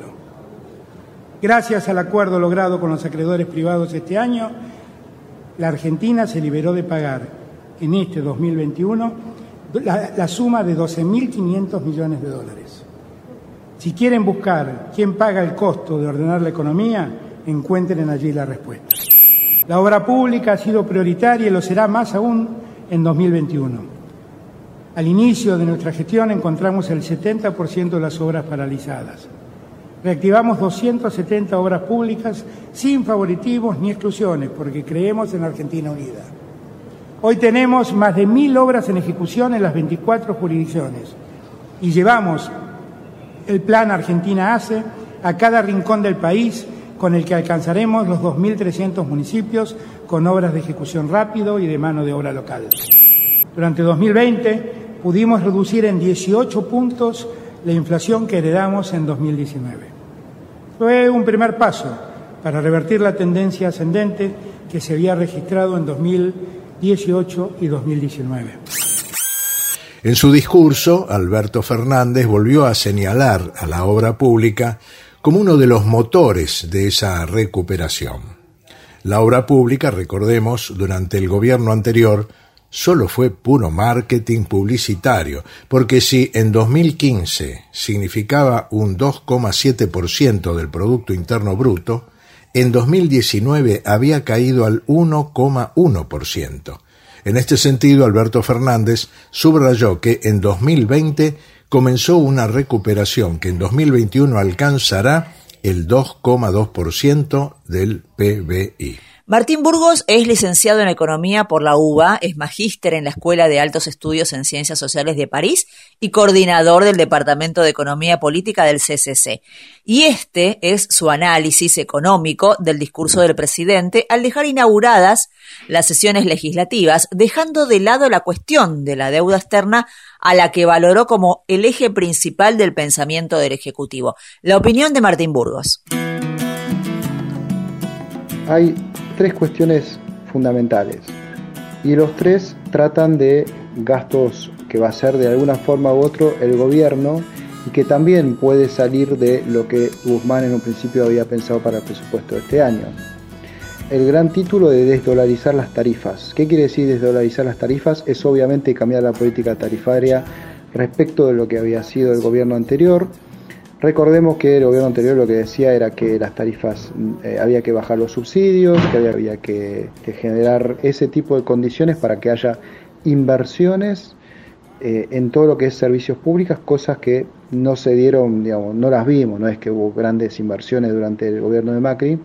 Gracias al acuerdo logrado con los acreedores privados este año, la Argentina se liberó de pagar en este dos mil veintiuno la, la suma de doce mil quinientos millones de dólares. Si quieren buscar quién paga el costo de ordenar la economía, encuentren allí la respuesta. La obra pública ha sido prioritaria y lo será más aún en dos mil veintiuno. Al inicio de nuestra gestión encontramos el setenta por ciento de las obras paralizadas. Reactivamos doscientas setenta obras públicas sin favoritismos ni exclusiones, porque creemos en la Argentina unida. Hoy tenemos más de mil obras en ejecución en las veinticuatro jurisdicciones y llevamos el plan Argentina Hace a cada rincón del país, con el que alcanzaremos los dos mil trescientos municipios con obras de ejecución rápido y de mano de obra local. Durante dos mil veinte pudimos reducir en dieciocho puntos la inflación que heredamos en dos mil diecinueve. Fue un primer paso para revertir la tendencia ascendente que se había registrado en dos mil dieciocho y dos mil diecinueve. En su discurso, Alberto Fernández volvió a señalar a la obra pública como uno de los motores de esa recuperación. La obra pública, recordemos, durante el gobierno anterior solo fue puro marketing publicitario, porque si en dos mil quince significaba un dos coma siete por ciento del Producto Interno Bruto, en dos mil diecinueve había caído al uno coma uno por ciento. En este sentido, Alberto Fernández subrayó que en dos mil veinte comenzó una recuperación que en dos mil veintiuno alcanzará el dos coma dos por ciento del P B I. Martín Burgos es licenciado en Economía por la U B A, es magíster en la Escuela de Altos Estudios en Ciencias Sociales de París y coordinador del Departamento de Economía Política del C C C. Y este es su análisis económico del discurso del presidente al dejar inauguradas las sesiones legislativas, dejando de lado la cuestión de la deuda externa, a la que valoró como el eje principal del pensamiento del Ejecutivo. La opinión de Martín Burgos. Hay tres cuestiones fundamentales y los tres tratan de gastos que va a hacer de alguna forma u otra el gobierno y que también puede salir de lo que Guzmán en un principio había pensado para el presupuesto de este año. El gran título de desdolarizar las tarifas. ¿Qué quiere decir desdolarizar las tarifas? Es obviamente cambiar la política tarifaria respecto de lo que había sido el gobierno anterior. Recordemos que el gobierno anterior lo que decía era que las tarifas eh, había que bajar los subsidios, que había, había que, que generar ese tipo de condiciones para que haya inversiones eh, en todo lo que es servicios públicos, cosas que no se dieron, digamos, no las vimos, no es que hubo grandes inversiones durante el gobierno de Macri.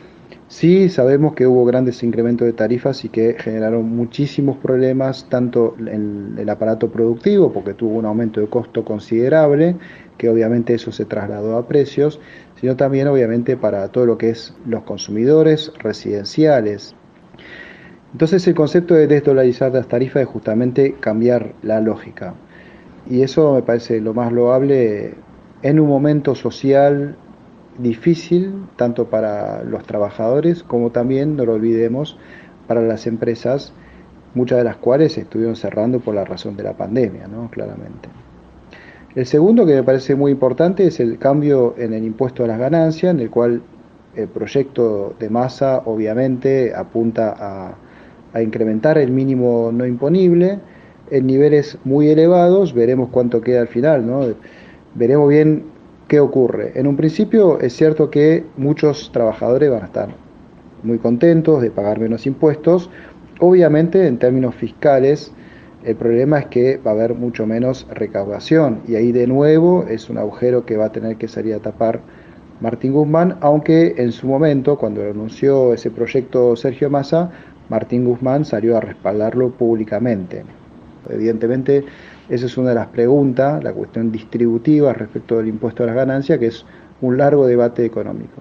Sí sabemos que hubo grandes incrementos de tarifas y que generaron muchísimos problemas, tanto en el aparato productivo, porque tuvo un aumento de costo considerable, que obviamente eso se trasladó a precios, sino también obviamente para todo lo que es los consumidores residenciales. Entonces el concepto de desdolarizar las tarifas es justamente cambiar la lógica. Y eso me parece lo más loable en un momento social difícil, tanto para los trabajadores como también, no lo olvidemos, para las empresas, muchas de las cuales estuvieron cerrando por la razón de la pandemia, ¿no? Claramente. El segundo, que me parece muy importante, es el cambio en el impuesto a las ganancias, en el cual el proyecto de Massa obviamente apunta a, a incrementar el mínimo no imponible en niveles muy elevados. Veremos cuánto queda al final, ¿no? Veremos bien qué ocurre. En un principio es cierto que muchos trabajadores van a estar muy contentos de pagar menos impuestos. Obviamente, en términos fiscales, el problema es que va a haber mucho menos recaudación y ahí de nuevo es un agujero que va a tener que salir a tapar Martín Guzmán, aunque en su momento, cuando anunció ese proyecto Sergio Massa, Martín Guzmán salió a respaldarlo públicamente. Evidentemente, esa es una de las preguntas, la cuestión distributiva respecto del impuesto a las ganancias, que es un largo debate económico.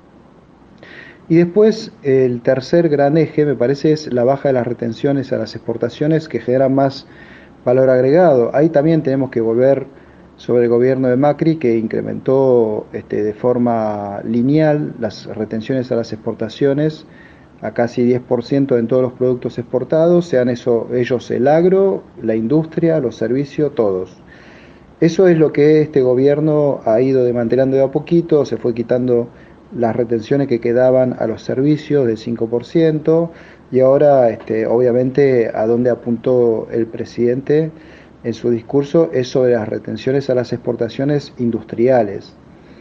Y después, el tercer gran eje, me parece, es la baja de las retenciones a las exportaciones que generan más valor agregado. Ahí también tenemos que volver sobre el gobierno de Macri, que incrementó este, de forma lineal las retenciones a las exportaciones a casi diez por ciento en todos los productos exportados, sean eso, ellos el agro, la industria, los servicios, todos. Eso es lo que este gobierno ha ido desmantelando de a poquito, se fue quitando las retenciones que quedaban a los servicios del cinco por ciento y ahora este, obviamente a donde apuntó el presidente en su discurso es sobre las retenciones a las exportaciones industriales.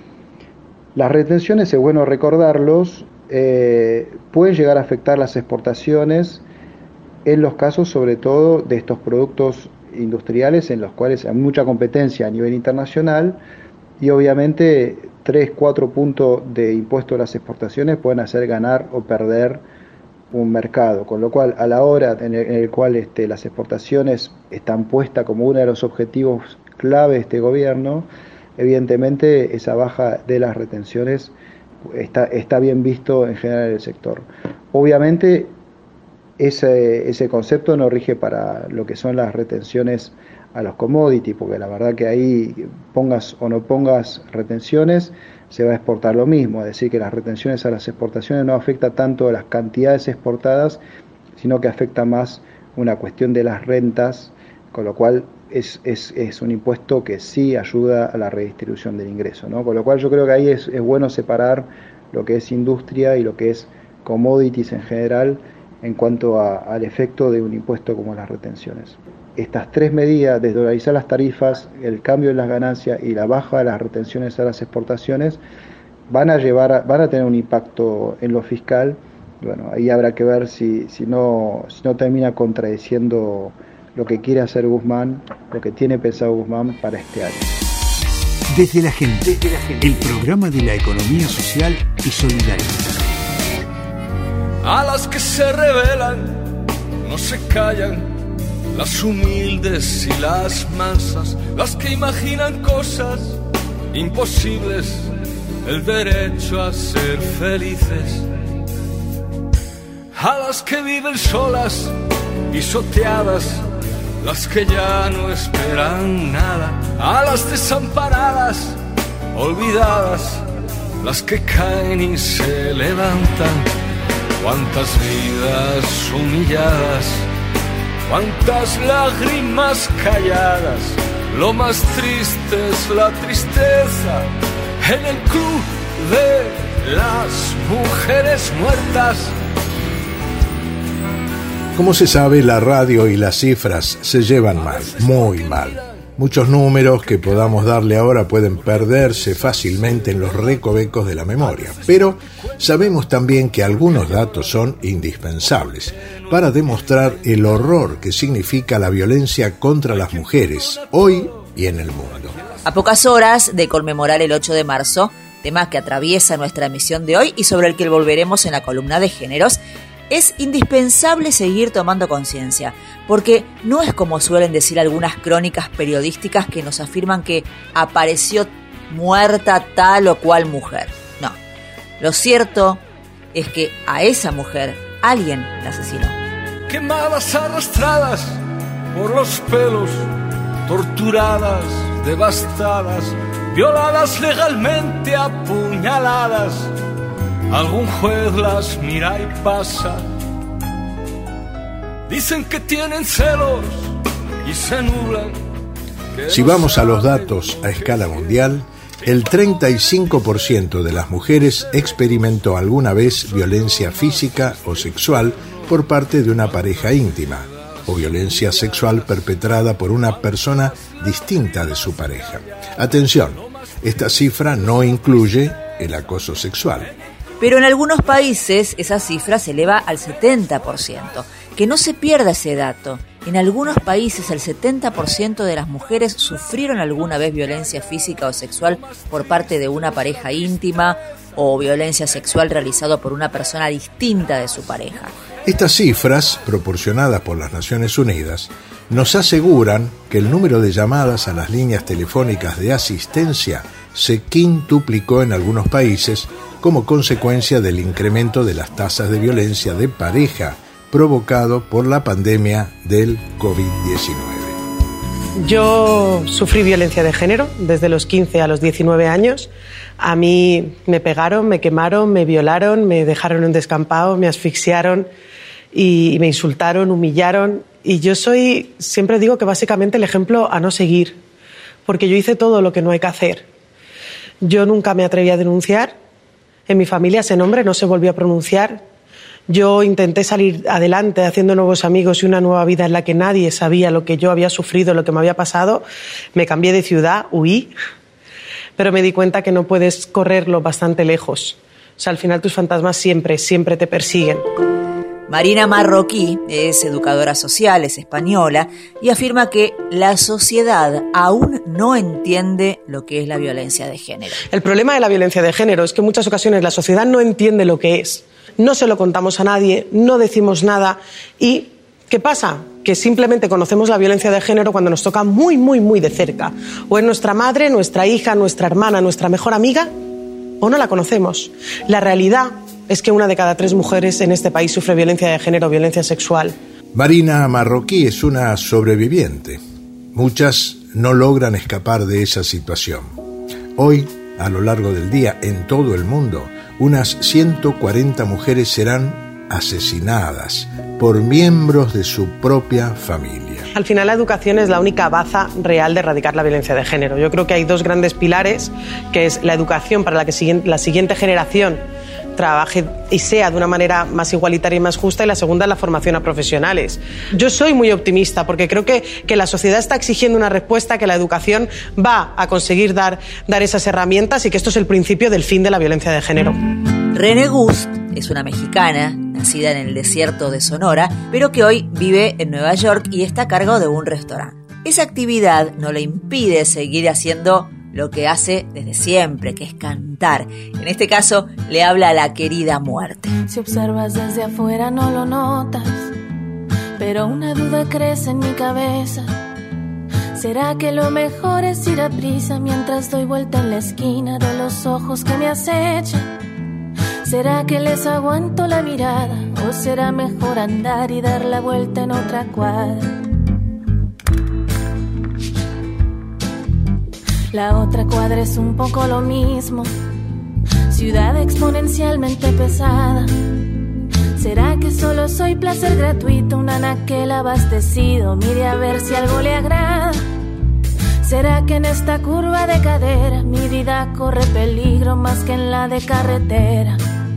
Las retenciones, es bueno recordarlos, eh, pueden llegar a afectar las exportaciones en los casos sobre todo de estos productos industriales en los cuales hay mucha competencia a nivel internacional y obviamente tres, cuatro puntos de impuesto a las exportaciones pueden hacer ganar o perder un mercado, con lo cual a la hora en el, en el cual este, las exportaciones están puestas como uno de los objetivos clave de este gobierno, evidentemente esa baja de las retenciones está, está bien visto en general en el sector. Obviamente ese, ese concepto no rige para lo que son las retenciones a los commodities, porque la verdad que ahí pongas o no pongas retenciones, se va a exportar lo mismo, es decir, que las retenciones a las exportaciones no afecta tanto a las cantidades exportadas, sino que afecta más una cuestión de las rentas, con lo cual es, es, es un impuesto que sí ayuda a la redistribución del ingreso, ¿no? Con lo cual yo creo que ahí es, es bueno separar lo que es industria y lo que es commodities en general en cuanto a, al efecto de un impuesto como las retenciones. Estas tres medidas, desdolarizar las tarifas, el cambio en las ganancias y la baja de las retenciones a las exportaciones, van a llevar a, van a tener un impacto en lo fiscal. Bueno, ahí habrá que ver si, si, no, si no termina contradiciendo lo que quiere hacer Guzmán, lo que tiene pensado Guzmán para este año. Desde la gente, Desde la gente. El programa de la economía social y solidaria. A las que se rebelan, no se callan, las humildes y las mansas, las que imaginan cosas imposibles, el derecho a ser felices. A las que viven solas, pisoteadas, las que ya no esperan nada, a las desamparadas, olvidadas, las que caen y se levantan. Cuántas vidas humilladas, cuántas lágrimas calladas, lo más triste es la tristeza en el club de las mujeres muertas. Como se sabe, la radio y las cifras se llevan mal, muy mal. Muchos números que podamos darle ahora pueden perderse fácilmente en los recovecos de la memoria, pero sabemos también que algunos datos son indispensables para demostrar el horror que significa la violencia contra las mujeres hoy y en el mundo. A pocas horas de conmemorar el ocho de marzo, tema que atraviesa nuestra emisión de hoy y sobre el que volveremos en la columna de géneros, es indispensable seguir tomando conciencia, porque no es como suelen decir algunas crónicas periodísticas que nos afirman que apareció muerta tal o cual mujer. No, lo cierto es que a esa mujer alguien la asesinó. Quemadas, arrastradas por los pelos, torturadas, devastadas, violadas legalmente, apuñaladas. Algún juez las mira y pasa. Dicen que tienen celos y se nublan. Si vamos a los datos a escala mundial, el treinta y cinco por ciento de las mujeres experimentó alguna vez violencia física o sexual por parte de una pareja íntima, o violencia sexual perpetrada por una persona distinta de su pareja. Atención, esta cifra no incluye el acoso sexual. Pero en algunos países esa cifra se eleva al setenta por ciento. Que no se pierda ese dato. En algunos países el setenta por ciento de las mujeres sufrieron alguna vez violencia física o sexual por parte de una pareja íntima o violencia sexual realizada por una persona distinta de su pareja. Estas cifras, proporcionadas por las Naciones Unidas, nos aseguran que el número de llamadas a las líneas telefónicas de asistencia se quintuplicó en algunos países como consecuencia del incremento de las tasas de violencia de pareja provocado por la pandemia del covid diecinueve. Yo sufrí violencia de género desde los quince a los diecinueve años. A mí me pegaron, me quemaron, me violaron, me dejaron en un descampado, me asfixiaron y me insultaron, humillaron. Y yo soy, siempre digo que básicamente el ejemplo a no seguir, porque yo hice todo lo que no hay que hacer. Yo nunca me atreví a denunciar. En mi familia ese nombre no se volvió a pronunciar. Yo intenté salir adelante haciendo nuevos amigos y una nueva vida en la que nadie sabía lo que yo había sufrido, lo que me había pasado. Me cambié de ciudad, huí, pero me di cuenta que no puedes correrlo bastante lejos. O sea, al final tus fantasmas siempre, siempre te persiguen. Marina Marroquí es educadora social, es española, y afirma que la sociedad aún no entiende lo que es la violencia de género. El problema de la violencia de género es que en muchas ocasiones la sociedad no entiende lo que es. No se lo contamos a nadie, no decimos nada y ¿qué pasa? Que simplemente conocemos la violencia de género cuando nos toca muy, muy, muy de cerca. O es nuestra madre, nuestra hija, nuestra hermana, nuestra mejor amiga, o no la conocemos. La realidad es que una de cada tres mujeres en este país sufre violencia de género o violencia sexual. Marina Marroquí es una sobreviviente. Muchas no logran escapar de esa situación. Hoy, a lo largo del día, en todo el mundo, unas ciento cuarenta mujeres serán asesinadas por miembros de su propia familia. Al final la educación es la única baza real de erradicar la violencia de género. Yo creo que hay dos grandes pilares, que es la educación para la que la siguiente generación trabaje y sea de una manera más igualitaria y más justa, y la segunda es la formación a profesionales. Yo soy muy optimista porque creo que, que la sociedad está exigiendo una respuesta, que la educación va a conseguir dar, dar esas herramientas y que esto es el principio del fin de la violencia de género. René Gust es una mexicana, nacida en el desierto de Sonora, pero que hoy vive en Nueva York y está a cargo de un restaurante. Esa actividad no le impide seguir haciendo lo que hace desde siempre, que es cantar. En este caso, le habla a la querida muerte. Si observas desde afuera no lo notas, pero una duda crece en mi cabeza. ¿Será que lo mejor es ir a prisa mientras doy vuelta en la esquina de los ojos que me acechan? ¿Será que les aguanto la mirada o será mejor andar y dar la vuelta en otra cuadra? La otra cuadra es un poco lo mismo, ciudad exponencialmente pesada. ¿Será que solo soy placer gratuito, un anaquel abastecido? Mire a ver si algo le agrada. ¿Será que en esta curva de cadera mi vida corre peligro más que en la de carretera?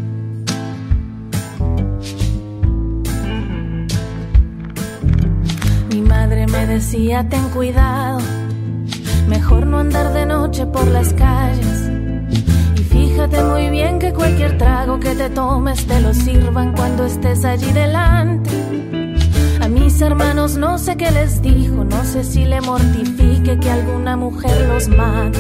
Mi madre me decía ten cuidado, mejor no andar de noche por las calles. Y fíjate muy bien que cualquier trago que te tomes te lo sirvan cuando estés allí delante. A mis hermanos no sé qué les dijo, no sé si le mortifique que alguna mujer los mate.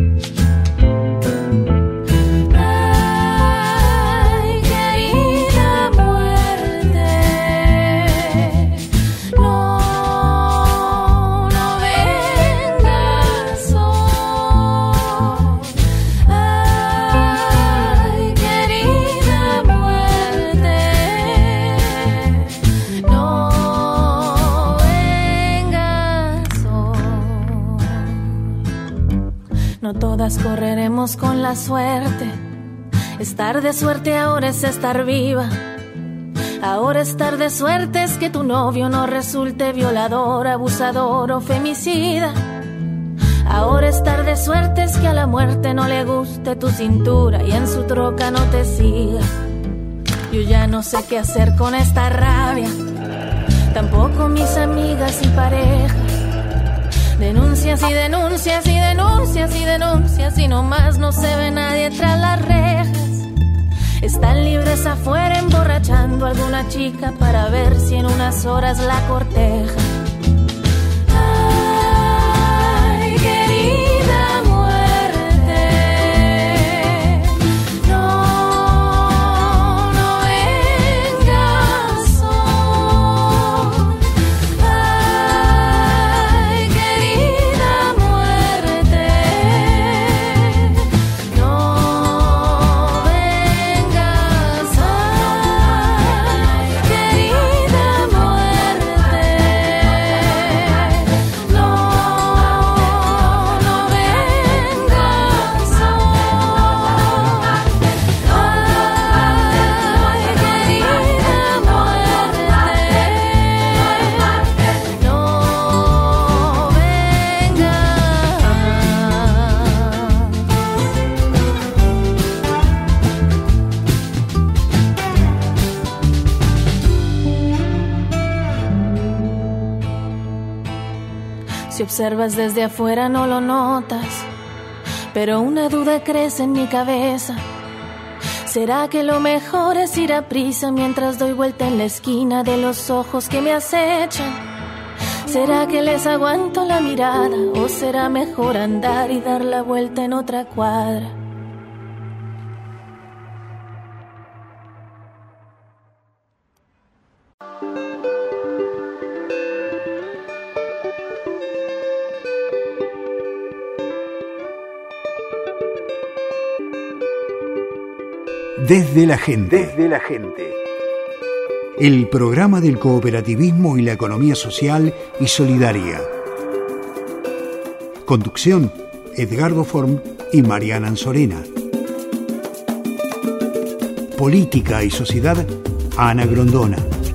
No todas correremos con la suerte. Estar de suerte ahora es estar viva. Ahora estar de suerte es que tu novio no resulte violador, abusador o femicida. Ahora estar de suerte es que a la muerte no le guste tu cintura y en su troca no te siga. Yo ya no sé qué hacer con esta rabia, tampoco mis amigas y parejas. Denuncias y denuncias y denuncias y denuncias y nomás no se ve nadie tras las rejas. Están libres afuera emborrachando a alguna chica para ver si en unas horas la corteja. Ay, querida muerte, no, no vengas hoy. Ay, querida muerte, no vengas hoy. Querida muerte, no, no vengas hoy. Ay, querida muerte, no vengas. Si observas desde afuera no lo notas, pero una duda crece en mi cabeza. ¿Será que lo mejor es ir a prisa mientras doy vuelta en la esquina de los ojos que me acechan? ¿Será que les aguanto la mirada o será mejor andar y dar la vuelta en otra cuadra? Desde la gente. Desde la gente. El programa del cooperativismo y la economía social y solidaria. Conducción: Edgardo Form y Mariana Anzorena. Política y sociedad: Ana Grondona.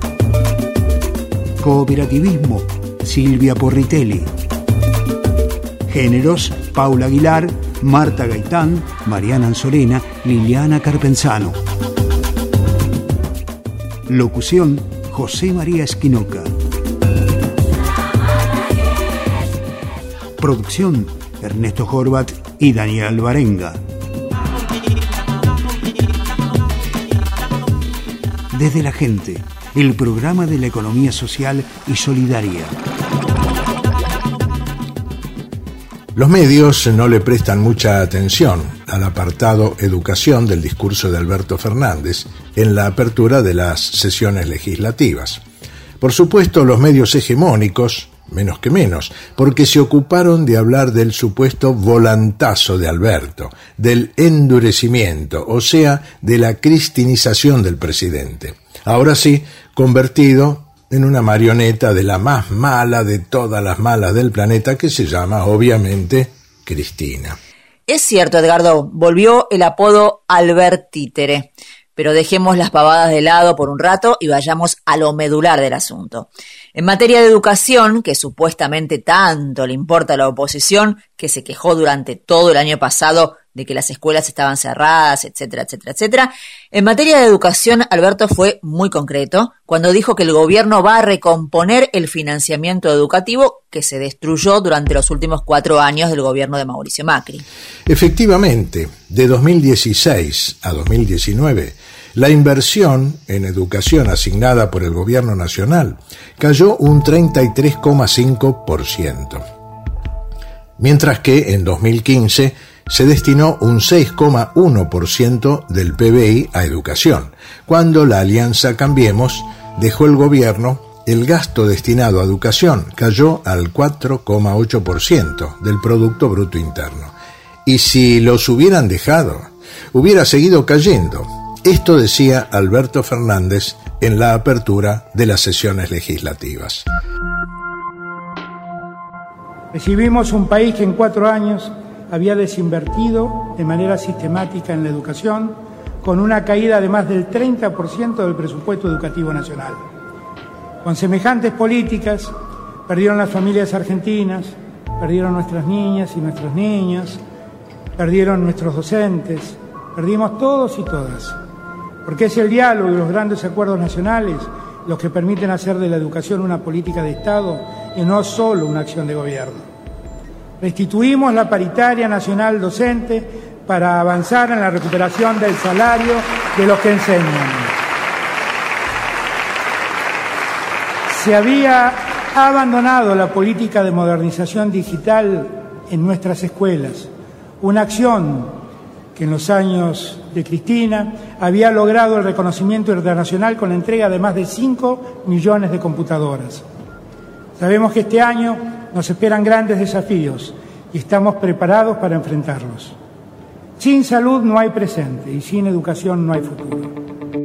Cooperativismo: Silvia Porritelli. Géneros: Paula Aguilar, Marta Gaitán, Mariana Anzorena, Liliana Carpenzano. Locución, José María Esquinoca. Producción, Ernesto Horvat y Daniel Alvarenga. Desde la gente, el programa de la economía social y solidaria. Los medios no le prestan mucha atención al apartado educación del discurso de Alberto Fernández en la apertura de las sesiones legislativas. Por supuesto, los medios hegemónicos, menos que menos, porque se ocuparon de hablar del supuesto volantazo de Alberto, del endurecimiento, o sea, de la cristinización del presidente. Ahora sí, convertido en una marioneta de la más mala de todas las malas del planeta, que se llama, obviamente, Cristina. Es cierto, Edgardo, volvió el apodo Albert Títere, pero dejemos las pavadas de lado por un rato y vayamos a lo medular del asunto. En materia de educación, que supuestamente tanto le importa a la oposición, que se quejó durante todo el año pasado de que las escuelas estaban cerradas, etcétera, etcétera, etcétera. En materia de educación, Alberto fue muy concreto cuando dijo que el gobierno va a recomponer el financiamiento educativo que se destruyó durante los últimos cuatro años del gobierno de Mauricio Macri. Efectivamente, de dos mil dieciséis a dos mil diecinueve, la inversión en educación asignada por el gobierno nacional cayó un treinta y tres coma cinco por ciento, mientras que en dos mil quince se destinó un seis coma uno por ciento del P B I a educación, cuando la Alianza Cambiemos dejó el gobierno. El gasto destinado a educación cayó al cuatro coma ocho por ciento del Producto Bruto Interno. Y si los hubieran dejado, hubiera seguido cayendo. Esto decía Alberto Fernández en la apertura de las sesiones legislativas. Recibimos un país que en cuatro años había desinvertido de manera sistemática en la educación, con una caída de más del treinta por ciento del presupuesto educativo nacional. Con semejantes políticas, perdieron las familias argentinas, perdieron nuestras niñas y nuestros niños, perdieron nuestros docentes, perdimos todos y todas. Porque es el diálogo y los grandes acuerdos nacionales los que permiten hacer de la educación una política de Estado y no solo una acción de gobierno. Restituimos la paritaria nacional docente para avanzar en la recuperación del salario de los que enseñan. Se había abandonado la política de modernización digital en nuestras escuelas, una acción que en los años de Cristina había logrado el reconocimiento internacional con la entrega de más de cinco millones de computadoras. Sabemos que este año nos esperan grandes desafíos y estamos preparados para enfrentarlos. Sin salud no hay presente y sin educación no hay futuro.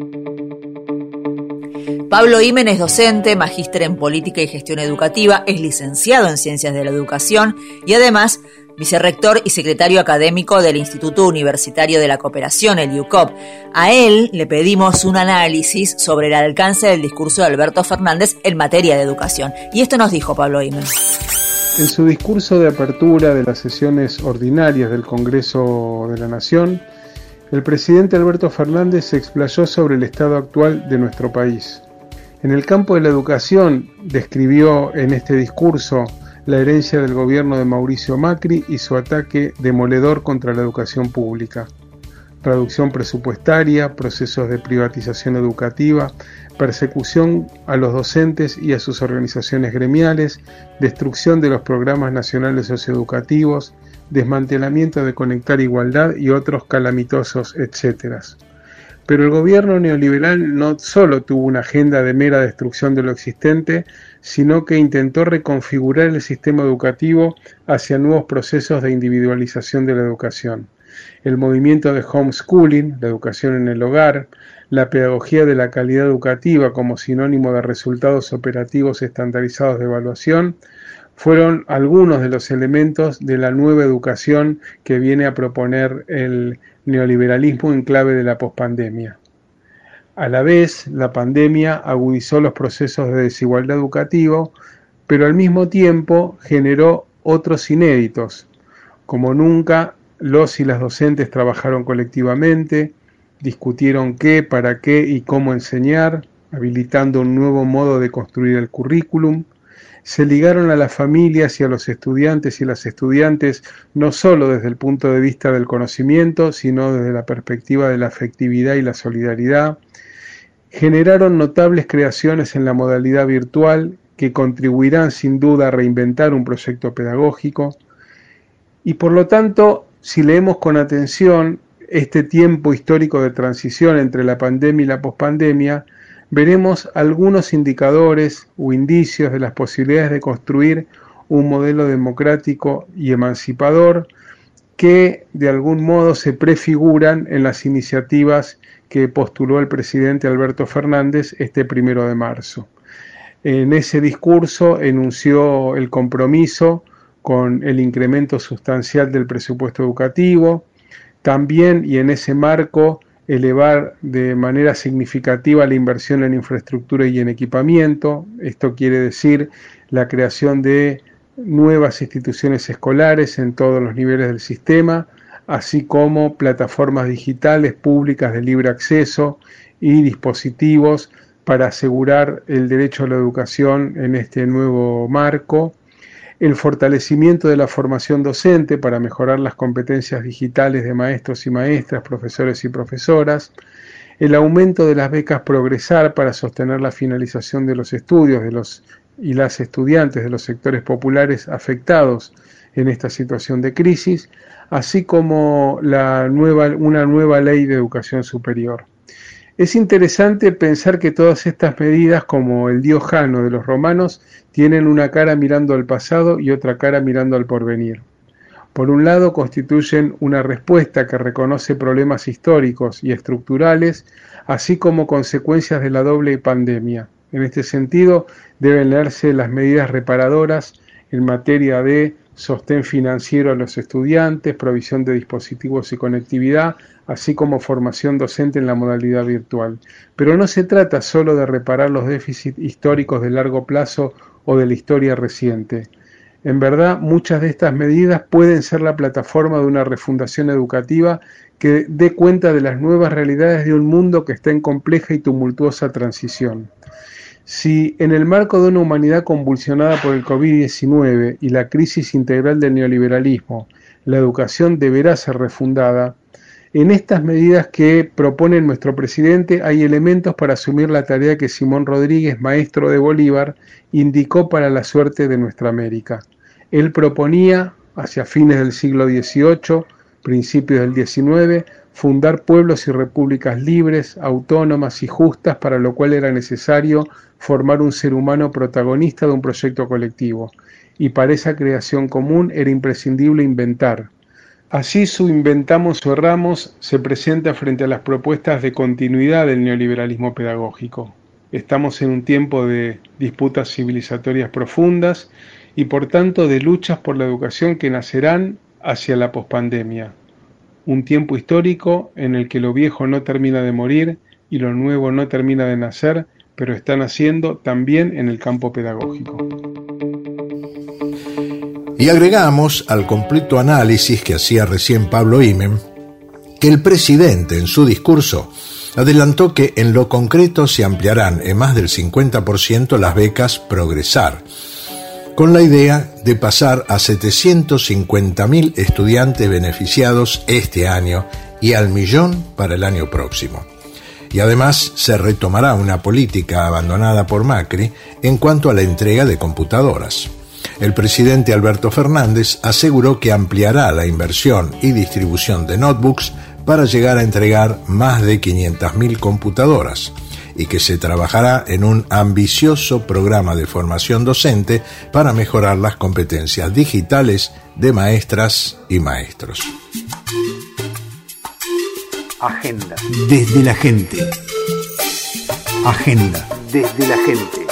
Pablo Imen es docente, magíster en Política y Gestión Educativa, es licenciado en Ciencias de la Educación y además vicerrector y secretario académico del Instituto Universitario de la Cooperación, el I U C O P. A él le pedimos un análisis sobre el alcance del discurso de Alberto Fernández en materia de educación. Y esto nos dijo Pablo Imen. En su discurso de apertura de las sesiones ordinarias del Congreso de la Nación, el presidente Alberto Fernández se explayó sobre el estado actual de nuestro país. En el campo de la educación, describió en este discurso la herencia del gobierno de Mauricio Macri y su ataque demoledor contra la educación pública. Reducción presupuestaria, procesos de privatización educativa, persecución a los docentes y a sus organizaciones gremiales, destrucción de los programas nacionales socioeducativos, desmantelamiento de Conectar Igualdad y otros calamitosos etcétera. Pero el gobierno neoliberal no solo tuvo una agenda de mera destrucción de lo existente, sino que intentó reconfigurar el sistema educativo hacia nuevos procesos de individualización de la educación. El movimiento de homeschooling, la educación en el hogar, la pedagogía de la calidad educativa como sinónimo de resultados operativos estandarizados de evaluación, fueron algunos de los elementos de la nueva educación que viene a proponer el neoliberalismo en clave de la pospandemia. A la vez, la pandemia agudizó los procesos de desigualdad educativa, pero al mismo tiempo generó otros inéditos. Como nunca, los y las docentes trabajaron colectivamente, discutieron qué, para qué y cómo enseñar, habilitando un nuevo modo de construir el currículum. Se ligaron a las familias y a los estudiantes y las estudiantes no solo desde el punto de vista del conocimiento, sino desde la perspectiva de la afectividad y la solidaridad. Generaron notables creaciones en la modalidad virtual que contribuirán sin duda a reinventar un proyecto pedagógico. Y por lo tanto, si leemos con atención este tiempo histórico de transición entre la pandemia y la pospandemia, veremos algunos indicadores o indicios de las posibilidades de construir un modelo democrático y emancipador que de algún modo se prefiguran en las iniciativas que postuló el presidente Alberto Fernández este primero de marzo. En ese discurso enunció el compromiso con el incremento sustancial del presupuesto educativo, también y en ese marco elevar de manera significativa la inversión en infraestructura y en equipamiento. Esto quiere decir la creación de nuevas instituciones escolares en todos los niveles del sistema, así como plataformas digitales públicas de libre acceso y dispositivos para asegurar el derecho a la educación en este nuevo marco. El fortalecimiento de la formación docente para mejorar las competencias digitales de maestros y maestras, profesores y profesoras, el aumento de las becas Progresar para sostener la finalización de los estudios de los y las estudiantes de los sectores populares afectados en esta situación de crisis, así como la nueva, una nueva ley de educación superior. Es interesante pensar que todas estas medidas, como el dios Jano de los romanos, tienen una cara mirando al pasado y otra cara mirando al porvenir. Por un lado, constituyen una respuesta que reconoce problemas históricos y estructurales, así como consecuencias de la doble pandemia. En este sentido, deben leerse las medidas reparadoras en materia de sostén financiero a los estudiantes, provisión de dispositivos y conectividad, así como formación docente en la modalidad virtual. Pero no se trata solo de reparar los déficits históricos de largo plazo o de la historia reciente. En verdad, muchas de estas medidas pueden ser la plataforma de una refundación educativa que dé cuenta de las nuevas realidades de un mundo que está en compleja y tumultuosa transición. Si en el marco de una humanidad convulsionada por el COVID diecinueve y la crisis integral del neoliberalismo, la educación deberá ser refundada, en estas medidas que propone nuestro presidente hay elementos para asumir la tarea que Simón Rodríguez, maestro de Bolívar, indicó para la suerte de nuestra América. Él proponía, hacia fines del siglo dieciocho, principios del diecinueve, fundar pueblos y repúblicas libres, autónomas y justas, para lo cual era necesario formar un ser humano protagonista de un proyecto colectivo, y para esa creación común era imprescindible inventar. Así su inventamos o erramos se presenta frente a las propuestas de continuidad del neoliberalismo pedagógico. Estamos en un tiempo de disputas civilizatorias profundas y por tanto de luchas por la educación que nacerán hacia la pospandemia. Un tiempo histórico en el que lo viejo no termina de morir y lo nuevo no termina de nacer, pero está naciendo también en el campo pedagógico. Y agregamos al completo análisis que hacía recién Pablo Imen, que el presidente en su discurso adelantó que en lo concreto se ampliarán en más del cincuenta por ciento las becas Progresar, con la idea de pasar a setecientos cincuenta mil estudiantes beneficiados este año y al millón para el año próximo. Y además se retomará una política abandonada por Macri en cuanto a la entrega de computadoras. El presidente Alberto Fernández aseguró que ampliará la inversión y distribución de notebooks para llegar a entregar más de quinientas mil computadoras y que se trabajará en un ambicioso programa de formación docente para mejorar las competencias digitales de maestras y maestros. Agenda. Desde la gente. Agenda. Desde la gente.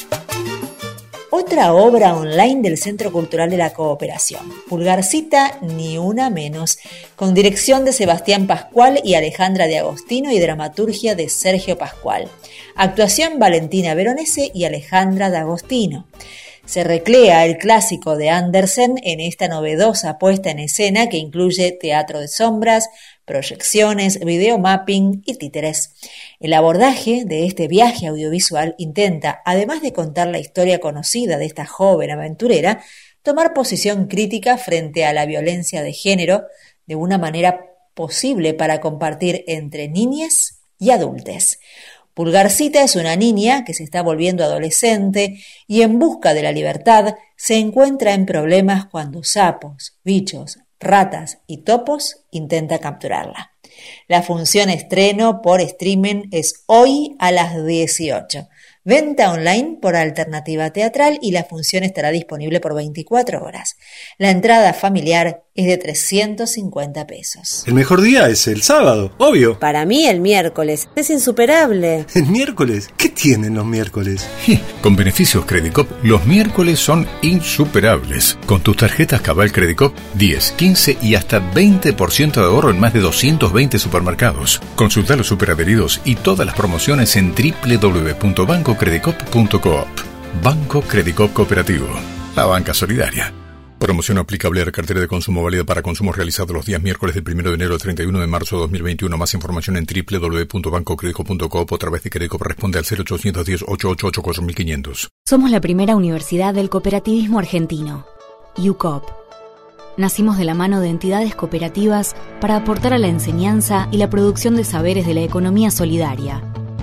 Otra obra online del Centro Cultural de la Cooperación, Pulgarcita, ni una menos, con dirección de Sebastián Pascual y Alejandra de Agostino y dramaturgia de Sergio Pascual. Actuación Valentina Veronese y Alejandra de Agostino. Se recrea el clásico de Andersen en esta novedosa puesta en escena que incluye teatro de sombras, proyecciones, videomapping y títeres. El abordaje de este viaje audiovisual intenta, además de contar la historia conocida de esta joven aventurera, tomar posición crítica frente a la violencia de género de una manera posible para compartir entre niñas y adultes. Pulgarcita es una niña que se está volviendo adolescente y en busca de la libertad se encuentra en problemas cuando sapos, bichos, ratas y topos intentan capturarla. La función estreno por streaming es hoy a las dieciocho. Venta online por Alternativa Teatral y la función estará disponible por veinticuatro horas. La entrada familiar es de trescientos cincuenta pesos. El mejor día es el sábado, obvio. Para mí el miércoles es insuperable. ¿El miércoles? ¿Qué tienen los miércoles? Con beneficios Credicop, los miércoles son insuperables. Con tus tarjetas Cabal Credicop, diez, quince y hasta veinte por ciento de ahorro en más de doscientos veinte supermercados. Consulta los superadheridos y todas las promociones en doble u doble u doble u punto banco credicop punto coop. Banco Credicop Cooperativo, la banca solidaria. Promoción aplicable a la cartera de consumo válida para consumos realizados los días miércoles del primero de enero al treinta y uno de marzo de dos mil veintiuno. Más información en doble u doble u doble u punto banco credicop punto coop o a través de Credicop. Responde al cero ochocientos diez, ochocientos ochenta y ocho, cuatro mil quinientos. Somos la primera universidad del cooperativismo argentino, U C O P. Nacimos de la mano de entidades cooperativas para aportar a la enseñanza y la producción de saberes de la economía solidaria.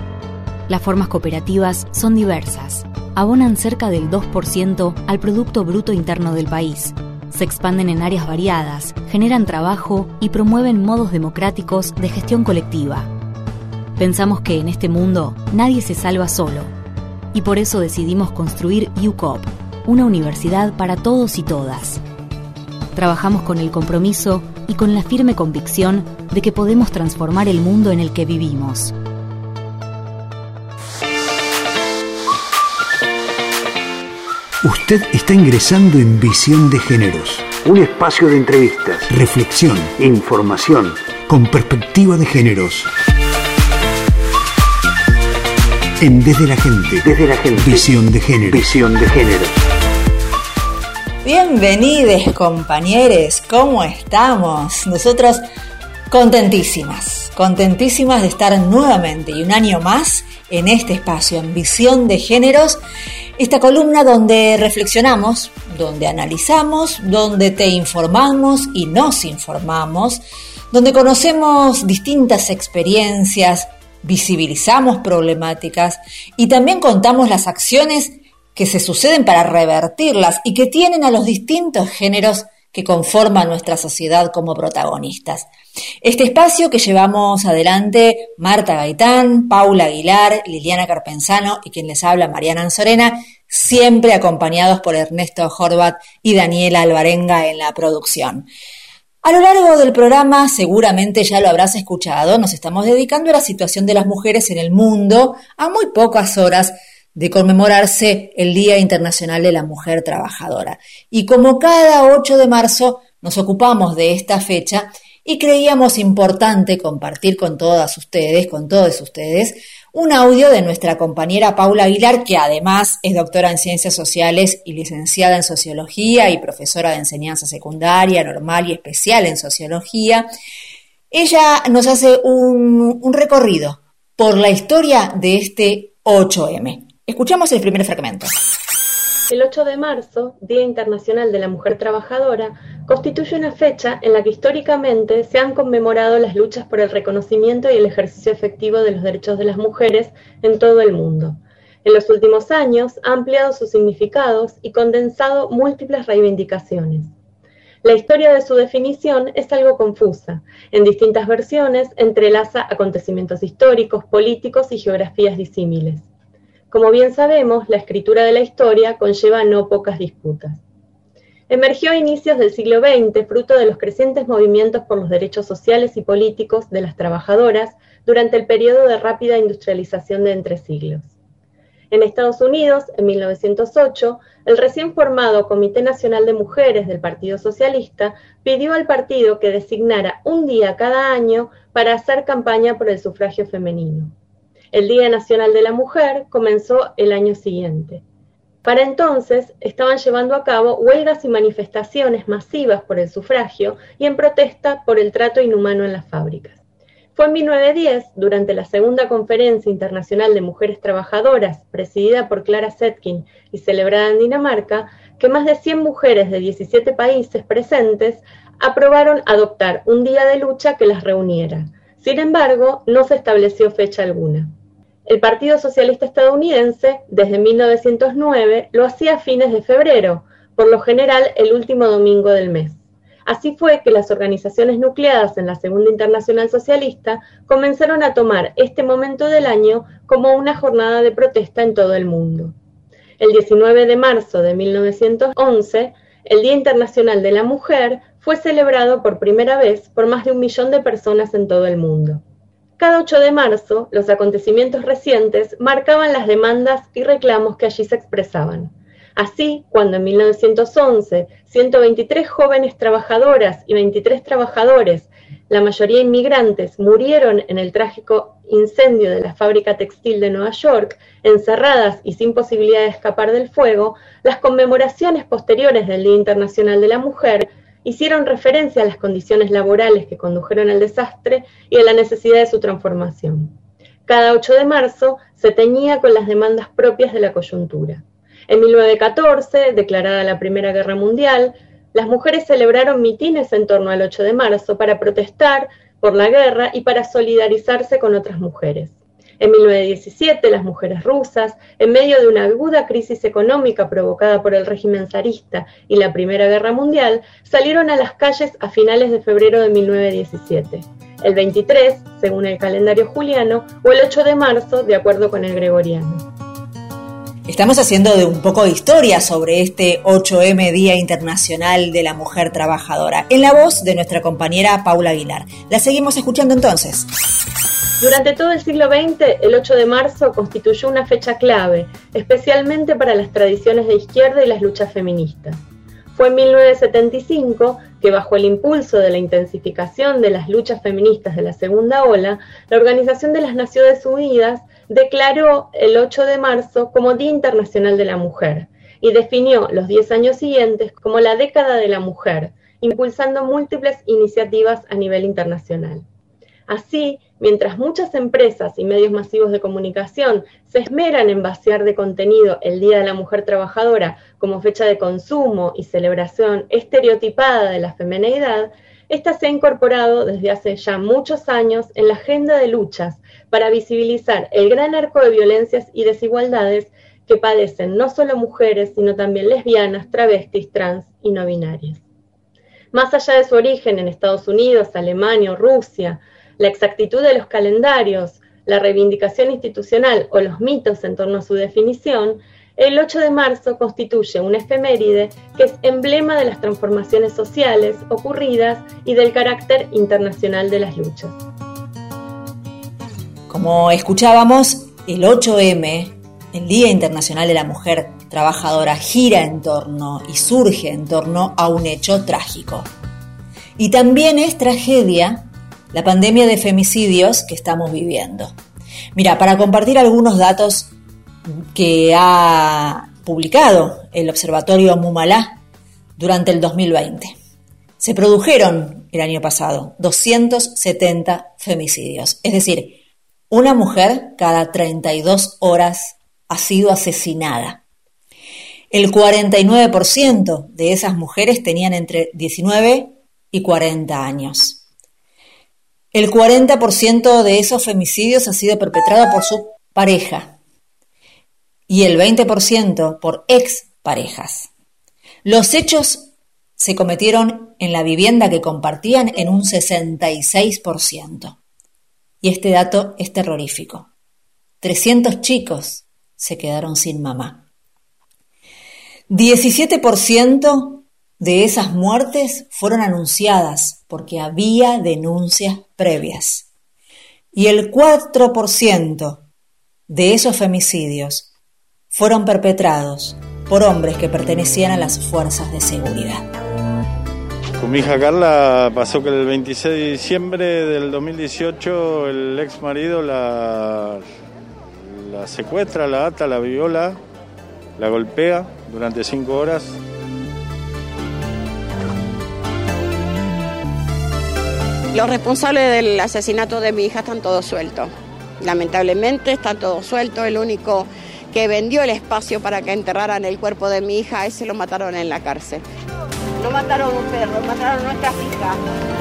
Las formas cooperativas son diversas. Abonan cerca del dos por ciento al Producto Bruto Interno del país. Se expanden en áreas variadas, generan trabajo y promueven modos democráticos de gestión colectiva. Pensamos que en este mundo nadie se salva solo. Y por eso decidimos construir U C O P, una universidad para todos y todas. Trabajamos con el compromiso y con la firme convicción de que podemos transformar el mundo en el que vivimos. Usted está ingresando en Visión de Géneros, un espacio de entrevistas, reflexión, información, con perspectiva de géneros. En Desde la Gente, Desde la Gente, Visión de Géneros. Visión de Géneros. Bienvenidos, compañeros, ¿cómo estamos? Nosotros contentísimas, contentísimas de estar nuevamente y un año más en este espacio, en Visión de Géneros, esta columna donde reflexionamos, donde analizamos, donde te informamos y nos informamos, donde conocemos distintas experiencias, visibilizamos problemáticas y también contamos las acciones que se suceden para revertirlas y que tienen a los distintos géneros que conforman nuestra sociedad como protagonistas. Este espacio que llevamos adelante Marta Gaitán, Paula Aguilar, Liliana Carpenzano y quien les habla Mariana Anzorena, siempre acompañados por Ernesto Horvat y Daniela Alvarenga en la producción. A lo largo del programa, seguramente ya lo habrás escuchado, nos estamos dedicando a la situación de las mujeres en el mundo a muy pocas horas de conmemorarse el Día Internacional de la Mujer Trabajadora. Y como cada ocho de marzo nos ocupamos de esta fecha y creíamos importante compartir con todas ustedes, con todos ustedes, un audio de nuestra compañera Paula Aguilar, que además es doctora en Ciencias Sociales y licenciada en Sociología y profesora de enseñanza secundaria, normal y especial en Sociología. Ella nos hace un, un recorrido por la historia de este ocho eme. Escuchamos el primer fragmento. El ocho de marzo, Día Internacional de la Mujer Trabajadora, constituye una fecha en la que históricamente se han conmemorado las luchas por el reconocimiento y el ejercicio efectivo de los derechos de las mujeres en todo el mundo. En los últimos años ha ampliado sus significados y condensado múltiples reivindicaciones. La historia de su definición es algo confusa. En distintas versiones entrelaza acontecimientos históricos, políticos y geografías disímiles. Como bien sabemos, la escritura de la historia conlleva no pocas disputas. Emergió a inicios del siglo veinte, fruto de los crecientes movimientos por los derechos sociales y políticos de las trabajadoras durante el periodo de rápida industrialización de entresiglos. En Estados Unidos, en mil novecientos ocho, el recién formado Comité Nacional de Mujeres del Partido Socialista pidió al partido que designara un día cada año para hacer campaña por el sufragio femenino. El Día Nacional de la Mujer comenzó el año siguiente. Para entonces estaban llevando a cabo huelgas y manifestaciones masivas por el sufragio y en protesta por el trato inhumano en las fábricas. Fue en mil novecientos diez, durante la segunda Conferencia Internacional de Mujeres Trabajadoras, presidida por Clara Zetkin y celebrada en Dinamarca, que más de cien mujeres de diecisiete países presentes aprobaron adoptar un día de lucha que las reuniera. Sin embargo, no se estableció fecha alguna. El Partido Socialista Estadounidense, desde mil novecientos nueve, lo hacía a fines de febrero, por lo general el último domingo del mes. Así fue que las organizaciones nucleadas en la Segunda Internacional Socialista comenzaron a tomar este momento del año como una jornada de protesta en todo el mundo. El diecinueve de marzo de mil novecientos once, el Día Internacional de la Mujer fue celebrado por primera vez por más de un millón de personas en todo el mundo. Cada ocho de marzo, los acontecimientos recientes marcaban las demandas y reclamos que allí se expresaban. Así, cuando en mil novecientos once, ciento veintitrés jóvenes trabajadoras y veintitrés trabajadores, la mayoría inmigrantes, murieron en el trágico incendio de la fábrica textil de Nueva York, encerradas y sin posibilidad de escapar del fuego, las conmemoraciones posteriores del Día Internacional de la Mujer hicieron referencia a las condiciones laborales que condujeron al desastre y a la necesidad de su transformación. Cada ocho de marzo se teñía con las demandas propias de la coyuntura. En mil novecientos catorce, declarada la Primera Guerra Mundial, las mujeres celebraron mitines en torno al ocho de marzo para protestar por la guerra y para solidarizarse con otras mujeres. En mil novecientos diecisiete, las mujeres rusas, en medio de una aguda crisis económica provocada por el régimen zarista y la Primera Guerra Mundial, salieron a las calles a finales de febrero de mil novecientos diecisiete. El veintitrés, según el calendario juliano, o el ocho de marzo, de acuerdo con el gregoriano. Estamos haciendo de un poco de historia sobre este ocho eme, Día Internacional de la Mujer Trabajadora, en la voz de nuestra compañera Paula Aguilar. La seguimos escuchando entonces. Durante todo el siglo veinte, el ocho de marzo constituyó una fecha clave, especialmente para las tradiciones de izquierda y las luchas feministas. Fue en mil novecientos setenta y cinco que, bajo el impulso de la intensificación de las luchas feministas de la segunda ola, la Organización de las Naciones Unidas declaró el ocho de marzo como Día Internacional de la Mujer y definió los diez años siguientes como la década de la mujer, impulsando múltiples iniciativas a nivel internacional. Así, mientras muchas empresas y medios masivos de comunicación se esmeran en vaciar de contenido el Día de la Mujer Trabajadora como fecha de consumo y celebración estereotipada de la femineidad, esta se ha incorporado desde hace ya muchos años en la agenda de luchas para visibilizar el gran arco de violencias y desigualdades que padecen no solo mujeres, sino también lesbianas, travestis, trans y no binarias. Más allá de su origen en Estados Unidos, Alemania o Rusia, la exactitud de los calendarios, la reivindicación institucional o los mitos en torno a su definición, el ocho de marzo constituye una efeméride que es emblema de las transformaciones sociales ocurridas y del carácter internacional de las luchas. Como escuchábamos, el ocho eme, el Día Internacional de la Mujer Trabajadora, gira en torno y surge en torno a un hecho trágico. Y también es tragedia la pandemia de femicidios que estamos viviendo. Mira, para compartir algunos datos que ha publicado el Observatorio Mumalá durante el dos mil veinte. Se produjeron el año pasado doscientos setenta femicidios, es decir, una mujer cada treinta y dos horas ha sido asesinada. El cuarenta y nueve por ciento de esas mujeres tenían entre diecinueve y cuarenta años. El cuarenta por ciento de esos femicidios ha sido perpetrado por su pareja y el veinte por ciento por exparejas. Los hechos se cometieron en la vivienda que compartían en un sesenta y seis por ciento. Y este dato es terrorífico. trescientos chicos se quedaron sin mamá. diecisiete por ciento de esas muertes fueron anunciadas porque había denuncias previas. Y el cuatro por ciento de esos femicidios fueron perpetrados por hombres que pertenecían a las fuerzas de seguridad. Con mi hija Carla pasó que el veintiséis de diciembre del dos mil dieciocho el ex marido la, la secuestra, la ata, la viola, la golpea durante cinco horas. Los responsables del asesinato de mi hija están todos sueltos. Lamentablemente están todos sueltos. El único que vendió el espacio para que enterraran el cuerpo de mi hija, ese lo mataron en la cárcel. No mataron un perro, mataron a nuestras hijas.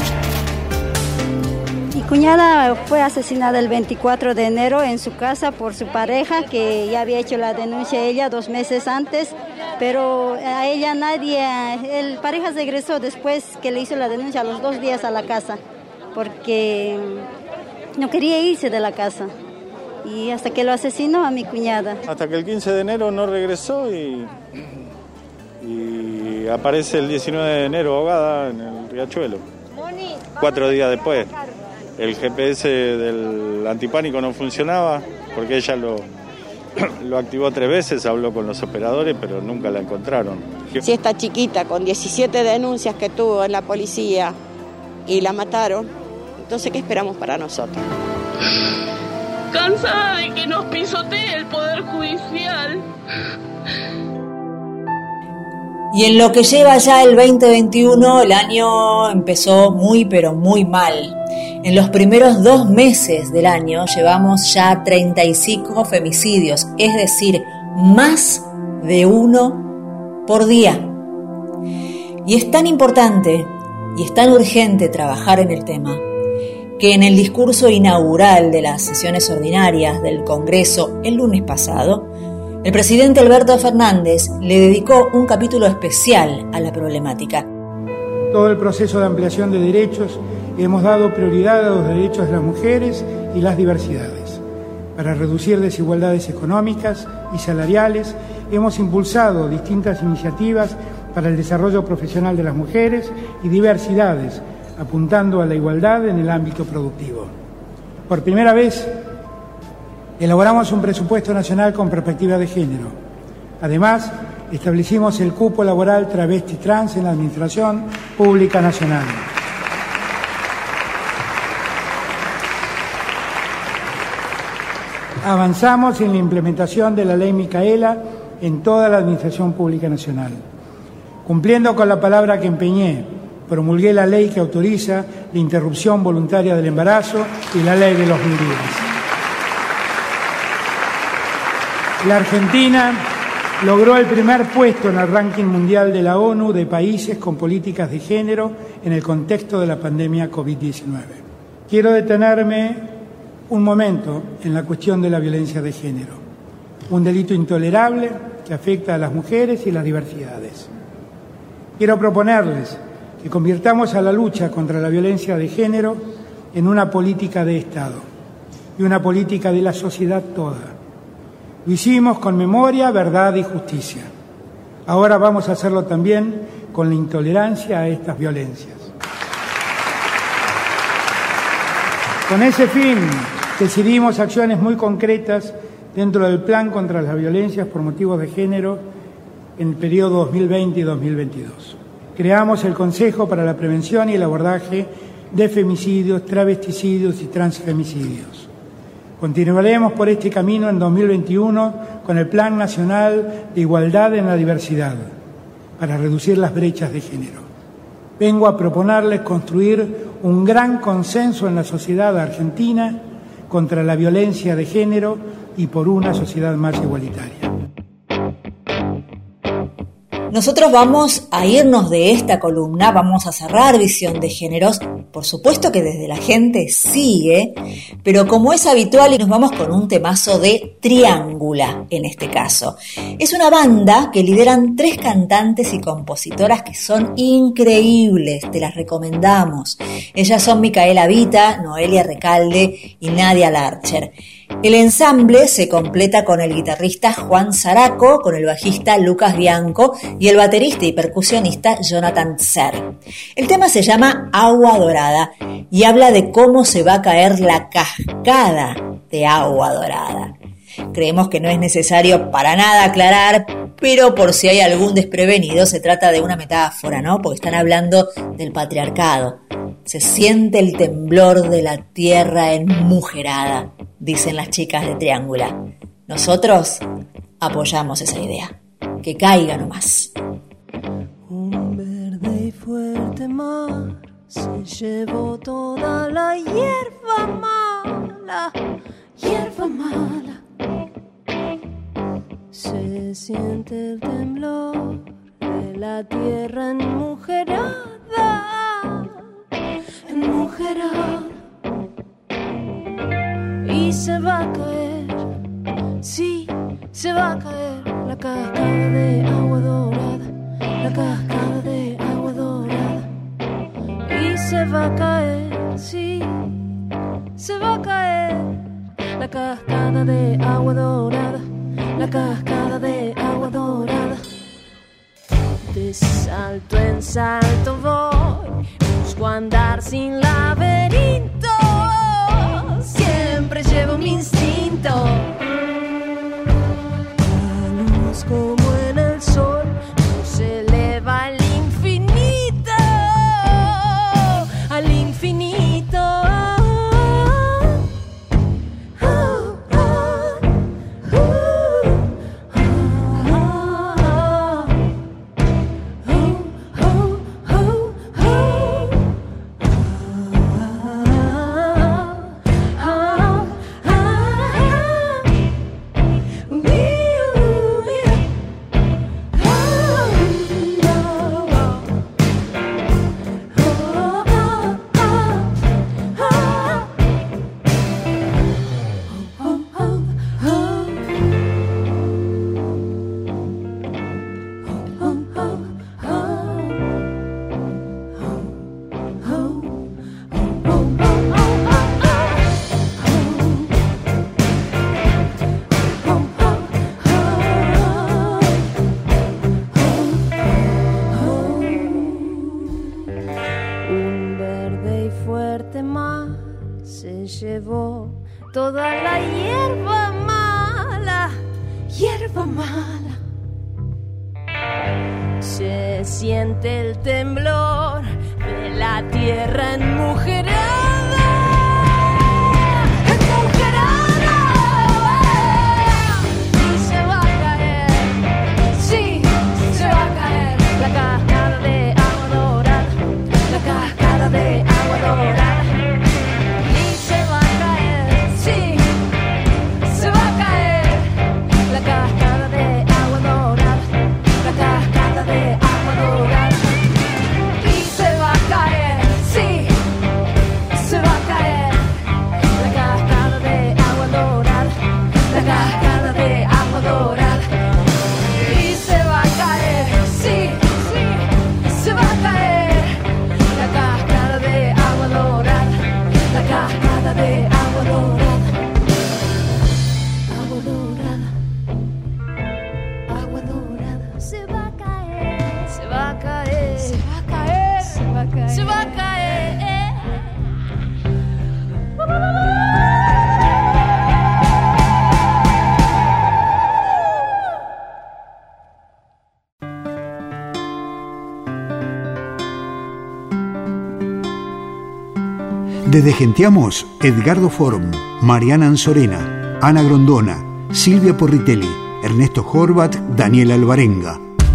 Mi cuñada fue asesinada el veinticuatro de enero en su casa por su pareja, que ya había hecho la denuncia ella dos meses antes, pero a ella nadie, el pareja regresó después que le hizo la denuncia a los dos días a la casa, porque no quería irse de la casa. Y hasta que lo asesinó a mi cuñada. Hasta que el quince de enero no regresó y, y aparece el diecinueve de enero ahogada en el riachuelo. Cuatro días después. El G P S del antipánico no funcionaba porque ella lo, lo activó tres veces, habló con los operadores, pero nunca la encontraron. Si esta chiquita con diecisiete denuncias que tuvo en la policía y la mataron, entonces ¿qué esperamos para nosotros? Cansada de que nos pisotee el Poder Judicial. Y en lo que lleva ya el veinte veintiuno, el año empezó muy pero muy mal. En los primeros dos meses del año llevamos ya treinta y cinco femicidios, es decir, más de uno por día. Y es tan importante y es tan urgente trabajar en el tema que en el discurso inaugural de las sesiones ordinarias del Congreso el lunes pasado, el presidente Alberto Fernández le dedicó un capítulo especial a la problemática. Todo el proceso de ampliación de derechos hemos dado prioridad a los derechos de las mujeres y las diversidades. Para reducir desigualdades económicas y salariales, hemos impulsado distintas iniciativas para el desarrollo profesional de las mujeres y diversidades, apuntando a la igualdad en el ámbito productivo. Por primera vez, elaboramos un presupuesto nacional con perspectiva de género. Además, establecimos el cupo laboral travesti trans en la Administración Pública Nacional. Avanzamos en la implementación de la Ley Micaela en toda la Administración Pública Nacional. Cumpliendo con la palabra que empeñé, promulgué la ley que autoriza la interrupción voluntaria del embarazo y la ley de los mil días. La Argentina logró el primer puesto en el ranking mundial de la ONU de países con políticas de género en el contexto de la pandemia COVID diecinueve. Quiero detenerme un momento en la cuestión de la violencia de género, un delito intolerable que afecta a las mujeres y las diversidades. Quiero proponerles que convirtamos a la lucha contra la violencia de género en una política de Estado y una política de la sociedad toda. Lo hicimos con memoria, verdad y justicia. Ahora vamos a hacerlo también con la intolerancia a estas violencias. Con ese fin, decidimos acciones muy concretas dentro del Plan contra las Violencias por Motivos de Género en el periodo dos mil veinte y dos mil veintidós. Creamos el Consejo para la Prevención y el Abordaje de Femicidios, Travesticidios y Transfemicidios. Continuaremos por este camino en dos mil veintiuno con el Plan Nacional de Igualdad en la Diversidad para reducir las brechas de género. Vengo a proponerles construir un gran consenso en la sociedad argentina contra la violencia de género y por una sociedad más igualitaria. Nosotros vamos a irnos de esta columna, vamos a cerrar Visión de Géneros, por supuesto que desde la gente sigue, pero como es habitual, nos vamos con un temazo de Triángula en este caso. Es una banda que lideran tres cantantes y compositoras que son increíbles, te las recomendamos. Ellas son Micaela Vita, Noelia Recalde y Nadia Larcher. El ensamble se completa con el guitarrista Juan Zaraco, con el bajista Lucas Bianco y el baterista y percusionista Jonathan Tser. El tema se llama Agua Dorada y habla de cómo se va a caer la cascada de agua dorada. Creemos que no es necesario para nada aclarar, pero por si hay algún desprevenido, se trata de una metáfora, ¿no? Porque están hablando del patriarcado. Se siente el temblor de la tierra enmujerada, dicen las chicas de Triángula. Nosotros apoyamos esa idea. que caiga nomás. Un verde y fuerte mar se llevó toda la hierba mala, hierba mala. Se siente el temblor de la tierra enmujerada, enmujerada. Y se va a caer, sí, se va a caer la cascada de agua dorada, la cascada de agua dorada. Y se va a caer, sí, se va a caer la cascada de agua dorada, la cascada de agua dorada. De salto en salto voy, busco andar sin laberinto, siempre llevo mi instinto. La luz como en el sol se eleva al infinito, al infinito. Toda la hierba mala, hierba mala. Se siente el temblor de la tierra enmujerada, enmujerada. Y se va a caer, sí, se va a caer la cascada de agua dorada, la cascada de agua dorada. Desde Genteamos, Edgardo Form, Mariana Anzorena, Ana Grondona, Silvia Porritelli, Ernesto Horvat, Daniel Alvarenga.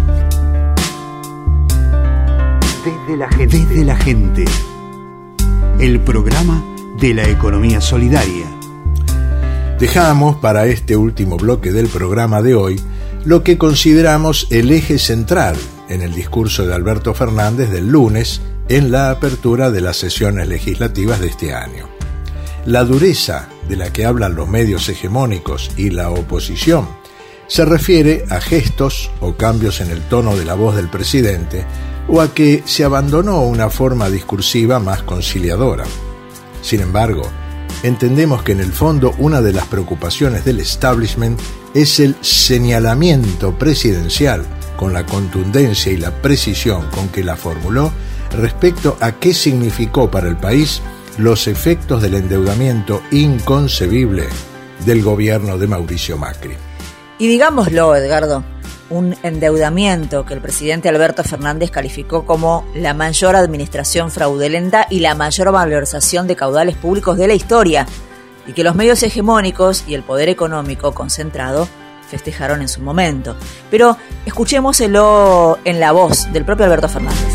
Desde la gente. Desde la gente. El programa de la economía solidaria. Dejamos para este último bloque del programa de hoy lo que consideramos el eje central en el discurso de Alberto Fernández del lunes en la apertura de las sesiones legislativas de este año. La dureza de la que hablan los medios hegemónicos y la oposición se refiere a gestos o cambios en el tono de la voz del presidente o a que se abandonó una forma discursiva más conciliadora. Sin embargo, entendemos que en el fondo una de las preocupaciones del establishment es el señalamiento presidencial con la contundencia y la precisión con que la formuló respecto a qué significó para el país los efectos del endeudamiento inconcebible del gobierno de Mauricio Macri. Y digámoslo, Edgardo, un endeudamiento que el presidente Alberto Fernández calificó como la mayor administración fraudulenta y la mayor malversación de caudales públicos de la historia, y que los medios hegemónicos y el poder económico concentrado festejaron en su momento. Pero escuchémoselo en la voz del propio Alberto Fernández.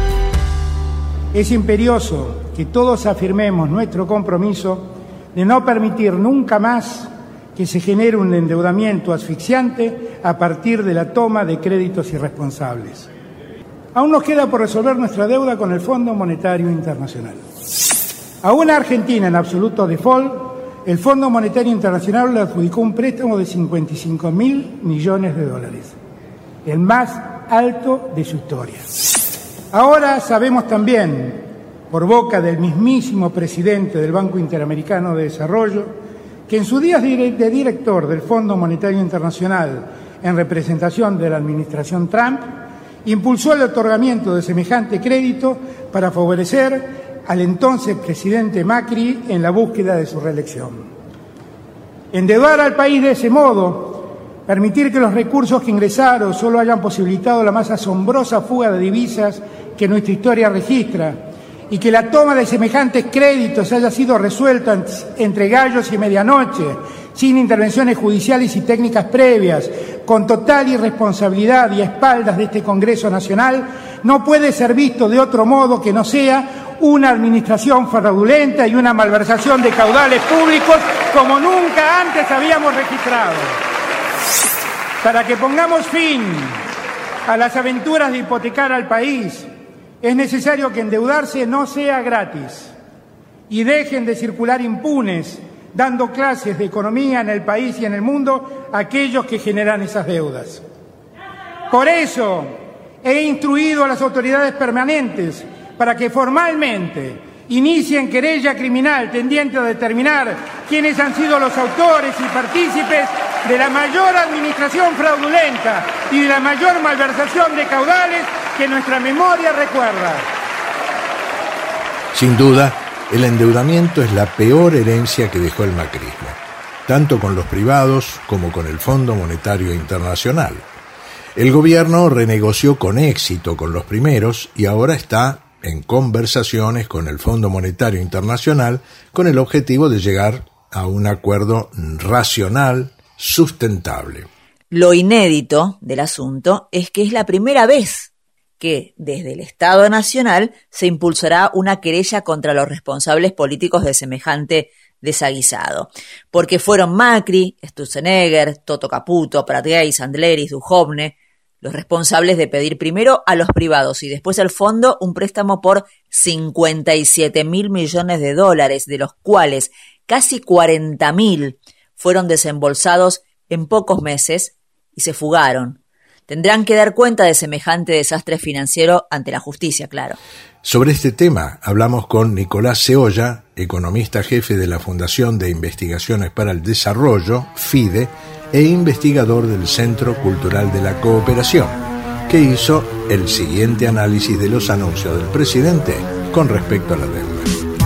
Es imperioso que todos afirmemos nuestro compromiso de no permitir nunca más que se genere un endeudamiento asfixiante a partir de la toma de créditos irresponsables. Aún nos queda por resolver nuestra deuda con el Fondo Monetario Internacional. A una Argentina en absoluto default, el Fondo Monetario Internacional le adjudicó un préstamo de cincuenta y cinco mil millones de dólares, el más alto de su historia. Ahora sabemos también, por boca del mismísimo presidente del Banco Interamericano de Desarrollo, que en sus días de director del Fondo Monetario Internacional en representación de la administración Trump, impulsó el otorgamiento de semejante crédito para favorecer al entonces presidente Macri en la búsqueda de su reelección. Endeudar al país de ese modo, permitir que los recursos que ingresaron solo hayan posibilitado la más asombrosa fuga de divisas que nuestra historia registra, y que la toma de semejantes créditos haya sido resuelta entre gallos y medianoche, sin intervenciones judiciales y técnicas previas, con total irresponsabilidad y a espaldas de este Congreso Nacional, no puede ser visto de otro modo que no sea una administración fraudulenta y una malversación de caudales públicos como nunca antes habíamos registrado. Para que pongamos fin a las aventuras de hipotecar al país, es necesario que endeudarse no sea gratis y dejen de circular impunes dando clases de economía en el país y en el mundo a aquellos que generan esas deudas. Por eso he instruido a las autoridades permanentes para que formalmente inicien querella criminal tendiente a determinar quiénes han sido los autores y partícipes de la mayor administración fraudulenta y de la mayor malversación de caudales que nuestra memoria recuerda. Sin duda, el endeudamiento es la peor herencia que dejó el macrismo, tanto con los privados como con el Fondo Monetario Internacional. El gobierno renegoció con éxito con los primeros y ahora está en conversaciones con el Fondo Monetario Internacional con el objetivo de llegar a un acuerdo racional, sustentable. Lo inédito del asunto es que es la primera vez que desde el Estado Nacional se impulsará una querella contra los responsables políticos de semejante desaguisado, porque fueron Macri, Sturzenegger, Toto Caputo, Pratgay, Sandleris, Duhovne, los responsables de pedir primero a los privados y después al fondo un préstamo por cincuenta y siete mil millones de dólares, de los cuales casi cuarenta mil fueron desembolsados en pocos meses y se fugaron. Tendrán que dar cuenta de semejante desastre financiero ante la justicia, claro. Sobre este tema hablamos con Nicolás Ceolla, economista jefe de la Fundación de Investigaciones para el Desarrollo, FIDE, e investigador del Centro Cultural de la Cooperación, que hizo el siguiente análisis de los anuncios del presidente con respecto a la deuda.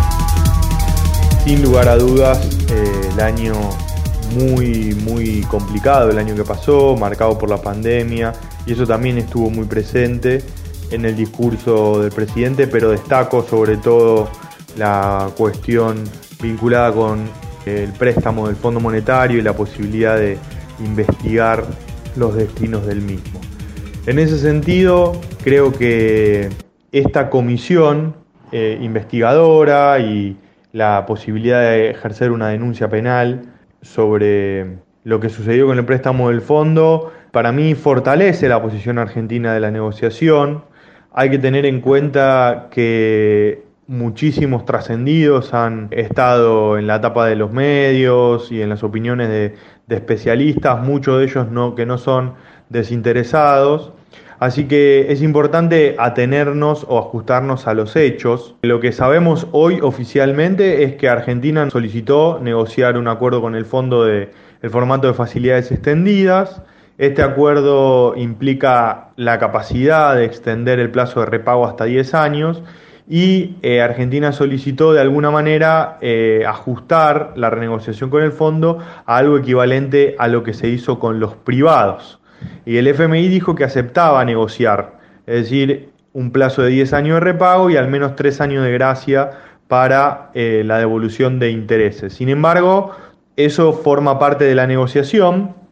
Sin lugar a dudas, eh, el año muy, muy complicado, el año que pasó, marcado por la pandemia, y eso también estuvo muy presente en el discurso del presidente, pero destaco sobre todo la cuestión vinculada con el préstamo del Fondo Monetario y la posibilidad de investigar los destinos del mismo. En ese sentido, creo que esta comisión eh, investigadora y la posibilidad de ejercer una denuncia penal sobre lo que sucedió con el préstamo del fondo, para mí fortalece la posición argentina de la negociación. Hay que tener en cuenta que muchísimos trascendidos han estado en la tapa de los medios y en las opiniones de, de especialistas, muchos de ellos no, que no son desinteresados. Así que es importante atenernos o ajustarnos a los hechos. Lo que sabemos hoy oficialmente es que Argentina solicitó negociar un acuerdo con el fondo de el formato de facilidades extendidas. Este acuerdo implica la capacidad de extender el plazo de repago hasta diez años y eh, Argentina solicitó de alguna manera eh, ajustar la renegociación con el fondo a algo equivalente a lo que se hizo con los privados. Y el F M I dijo que aceptaba negociar, es decir, un plazo de diez años de repago y al menos tres años de gracia para eh, la devolución de intereses. Sin embargo, eso forma parte de la negociación.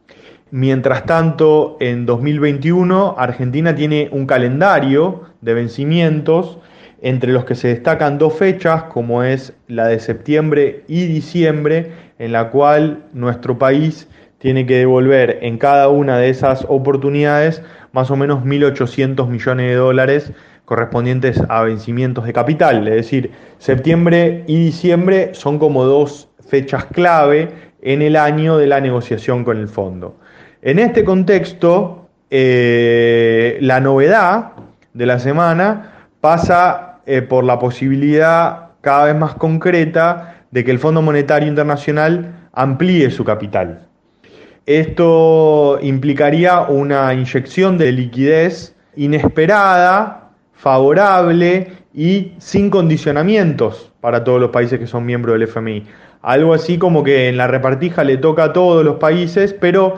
Mientras tanto, en dos mil veintiuno, Argentina tiene un calendario de vencimientos entre los que se destacan dos fechas, como es la de septiembre y diciembre, en la cual nuestro país tiene que devolver en cada una de esas oportunidades más o menos mil ochocientos millones de dólares correspondientes a vencimientos de capital. Es decir, septiembre y diciembre son como dos fechas clave en el año de la negociación con el fondo. En este contexto, eh, la novedad de la semana pasa eh, por la posibilidad cada vez más concreta de que el Fondo Monetario Internacional amplíe su capital. Esto implicaría una inyección de liquidez inesperada, favorable y sin condicionamientos para todos los países que son miembros del F M I. Algo así como que en la repartija le toca a todos los países, pero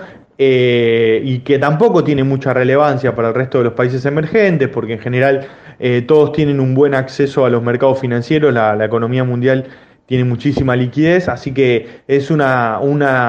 eh, y que tampoco tiene mucha relevancia para el resto de los países emergentes, porque en general eh, todos tienen un buen acceso a los mercados financieros, la, la economía mundial tiene muchísima liquidez, así que es una,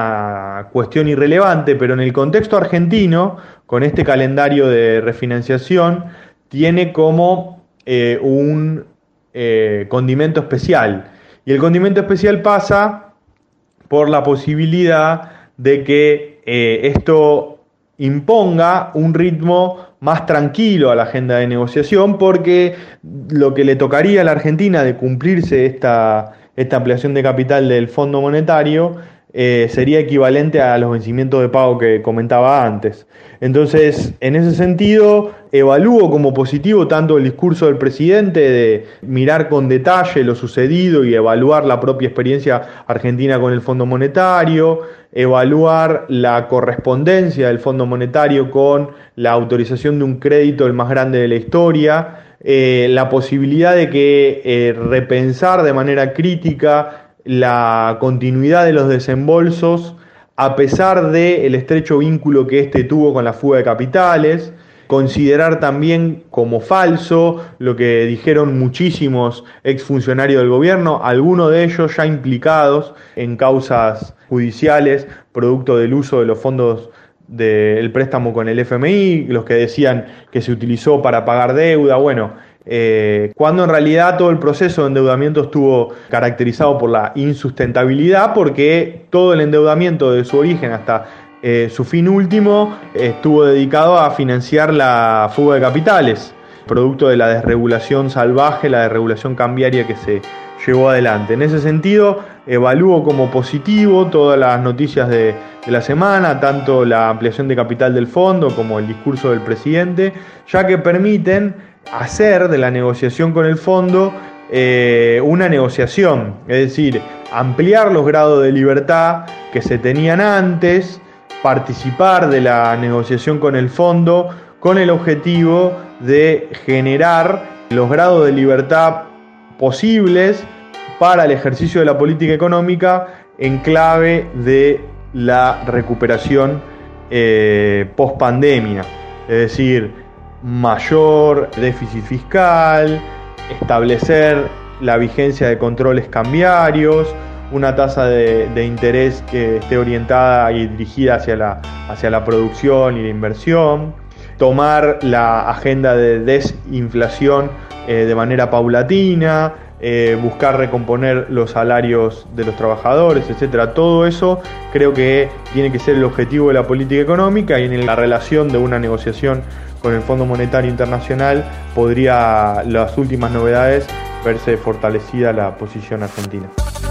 una cuestión irrelevante, pero en el contexto argentino, con este calendario de refinanciación, tiene como eh, un eh, condimento especial. Y el condimento especial pasa por la posibilidad de que eh, esto imponga un ritmo más tranquilo a la agenda de negociación, porque lo que le tocaría a la Argentina de cumplirse esta, esta ampliación de capital del Fondo Monetario eh, sería equivalente a los vencimientos de pago que comentaba antes. Entonces, en ese sentido, evalúo como positivo tanto el discurso del presidente de mirar con detalle lo sucedido y evaluar la propia experiencia argentina con el Fondo Monetario, evaluar la correspondencia del Fondo Monetario con la autorización de un crédito el más grande de la historia, eh, la posibilidad de que eh, repensar de manera crítica la continuidad de los desembolsos a pesar del estrecho vínculo que éste tuvo con la fuga de capitales, considerar también como falso lo que dijeron muchísimos exfuncionarios del gobierno, algunos de ellos ya implicados en causas judiciales producto del uso de los fondos del préstamo con el F M I, los que decían que se utilizó para pagar deuda, bueno, eh, cuando en realidad todo el proceso de endeudamiento estuvo caracterizado por la insustentabilidad, porque todo el endeudamiento de su origen hasta eh, su fin último estuvo dedicado a financiar la fuga de capitales, producto de la desregulación salvaje, la desregulación cambiaria que se llevó adelante. En ese sentido, evalúo como positivo todas las noticias de, de la semana, tanto la ampliación de capital del fondo como el discurso del presidente, ya que permiten hacer de la negociación con el fondo eh, una negociación, es decir, ampliar los grados de libertad que se tenían antes, participar de la negociación con el fondo con el objetivo de generar los grados de libertad posibles para el ejercicio de la política económica en clave de la recuperación eh, post-pandemia, es decir, mayor déficit fiscal, establecer la vigencia de controles cambiarios, una tasa de, de interés que esté orientada y dirigida hacia la, hacia la producción y la inversión, tomar la agenda de desinflación eh, de manera paulatina, eh, buscar recomponer los salarios de los trabajadores, etcétera. Todo eso creo que tiene que ser el objetivo de la política económica, y en la relación de una negociación con el Fondo Monetario Internacional podría, las últimas novedades, verse fortalecida la posición argentina.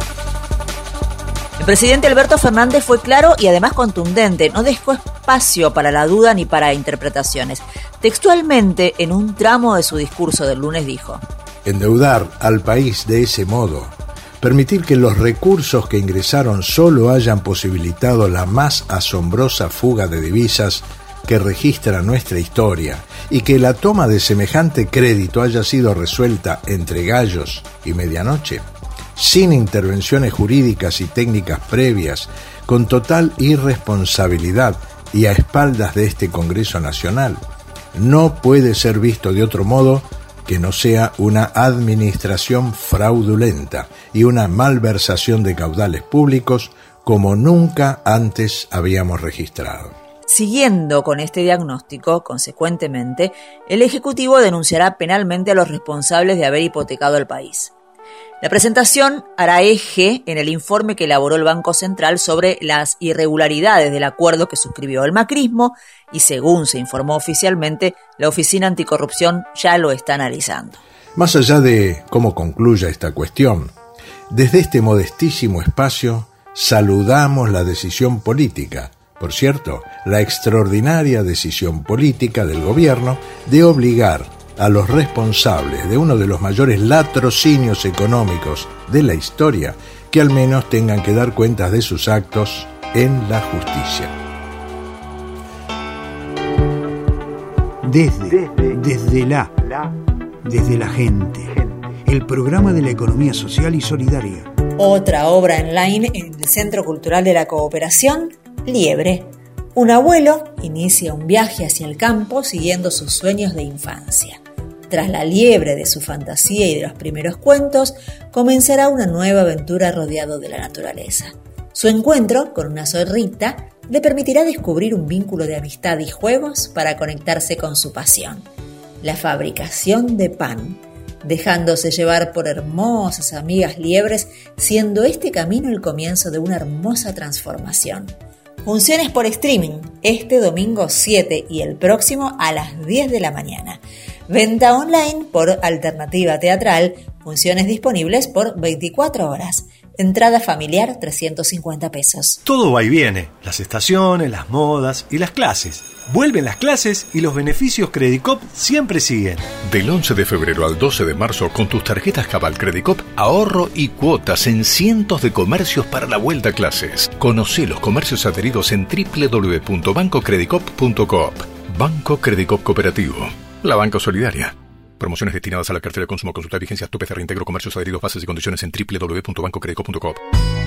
El presidente Alberto Fernández fue claro y además contundente, no dejó espacio para la duda ni para interpretaciones. Textualmente, en un tramo de su discurso del lunes dijo: endeudar al país de ese modo, permitir que los recursos que ingresaron solo hayan posibilitado la más asombrosa fuga de divisas que registra nuestra historia, y que la toma de semejante crédito haya sido resuelta entre gallos y medianoche, sin intervenciones jurídicas y técnicas previas, con total irresponsabilidad y a espaldas de este Congreso Nacional, no puede ser visto de otro modo que no sea una administración fraudulenta y una malversación de caudales públicos como nunca antes habíamos registrado. Siguiendo con este diagnóstico, consecuentemente, el Ejecutivo denunciará penalmente a los responsables de haber hipotecado el país. La presentación hará eje en el informe que elaboró el Banco Central sobre las irregularidades del acuerdo que suscribió el macrismo y, según se informó oficialmente, la Oficina Anticorrupción ya lo está analizando. Más allá de cómo concluya esta cuestión, desde este modestísimo espacio saludamos la decisión política, por cierto, la extraordinaria decisión política del gobierno de obligar a los responsables de uno de los mayores latrocinios económicos de la historia que al menos tengan que dar cuentas de sus actos en la justicia. Desde, desde la, desde la gente, el programa de la economía social y solidaria. Otra obra online en el Centro Cultural de la Cooperación, Liebre. Un abuelo inicia un viaje hacia el campo siguiendo sus sueños de infancia. Tras la liebre de su fantasía y de los primeros cuentos, comenzará una nueva aventura rodeado de la naturaleza. Su encuentro con una zorrita le permitirá descubrir un vínculo de amistad y juegos para conectarse con su pasión, la fabricación de pan, dejándose llevar por hermosas amigas liebres, siendo este camino el comienzo de una hermosa transformación. Funciones por streaming, este domingo siete y el próximo a las diez de la mañana. Venta online por Alternativa Teatral, funciones disponibles por veinticuatro horas. Entrada familiar trescientos cincuenta pesos. Todo va y viene, las estaciones, las modas y las clases. Vuelven las clases y los beneficios Credicop siempre siguen. Del once de febrero al doce de marzo, con tus tarjetas Cabal Credicop, ahorro y cuotas en cientos de comercios para la vuelta a clases. Conocé los comercios adheridos en doble u doble u doble u punto banco credicop punto coop. Banco Credicop Cooperativo, la banca solidaria. Promociones destinadas a la cartera de consumo. Consulta vigencias, topes de reintegro, comercios adheridos, bases y condiciones en doble u doble u doble u punto banco credicop punto coop.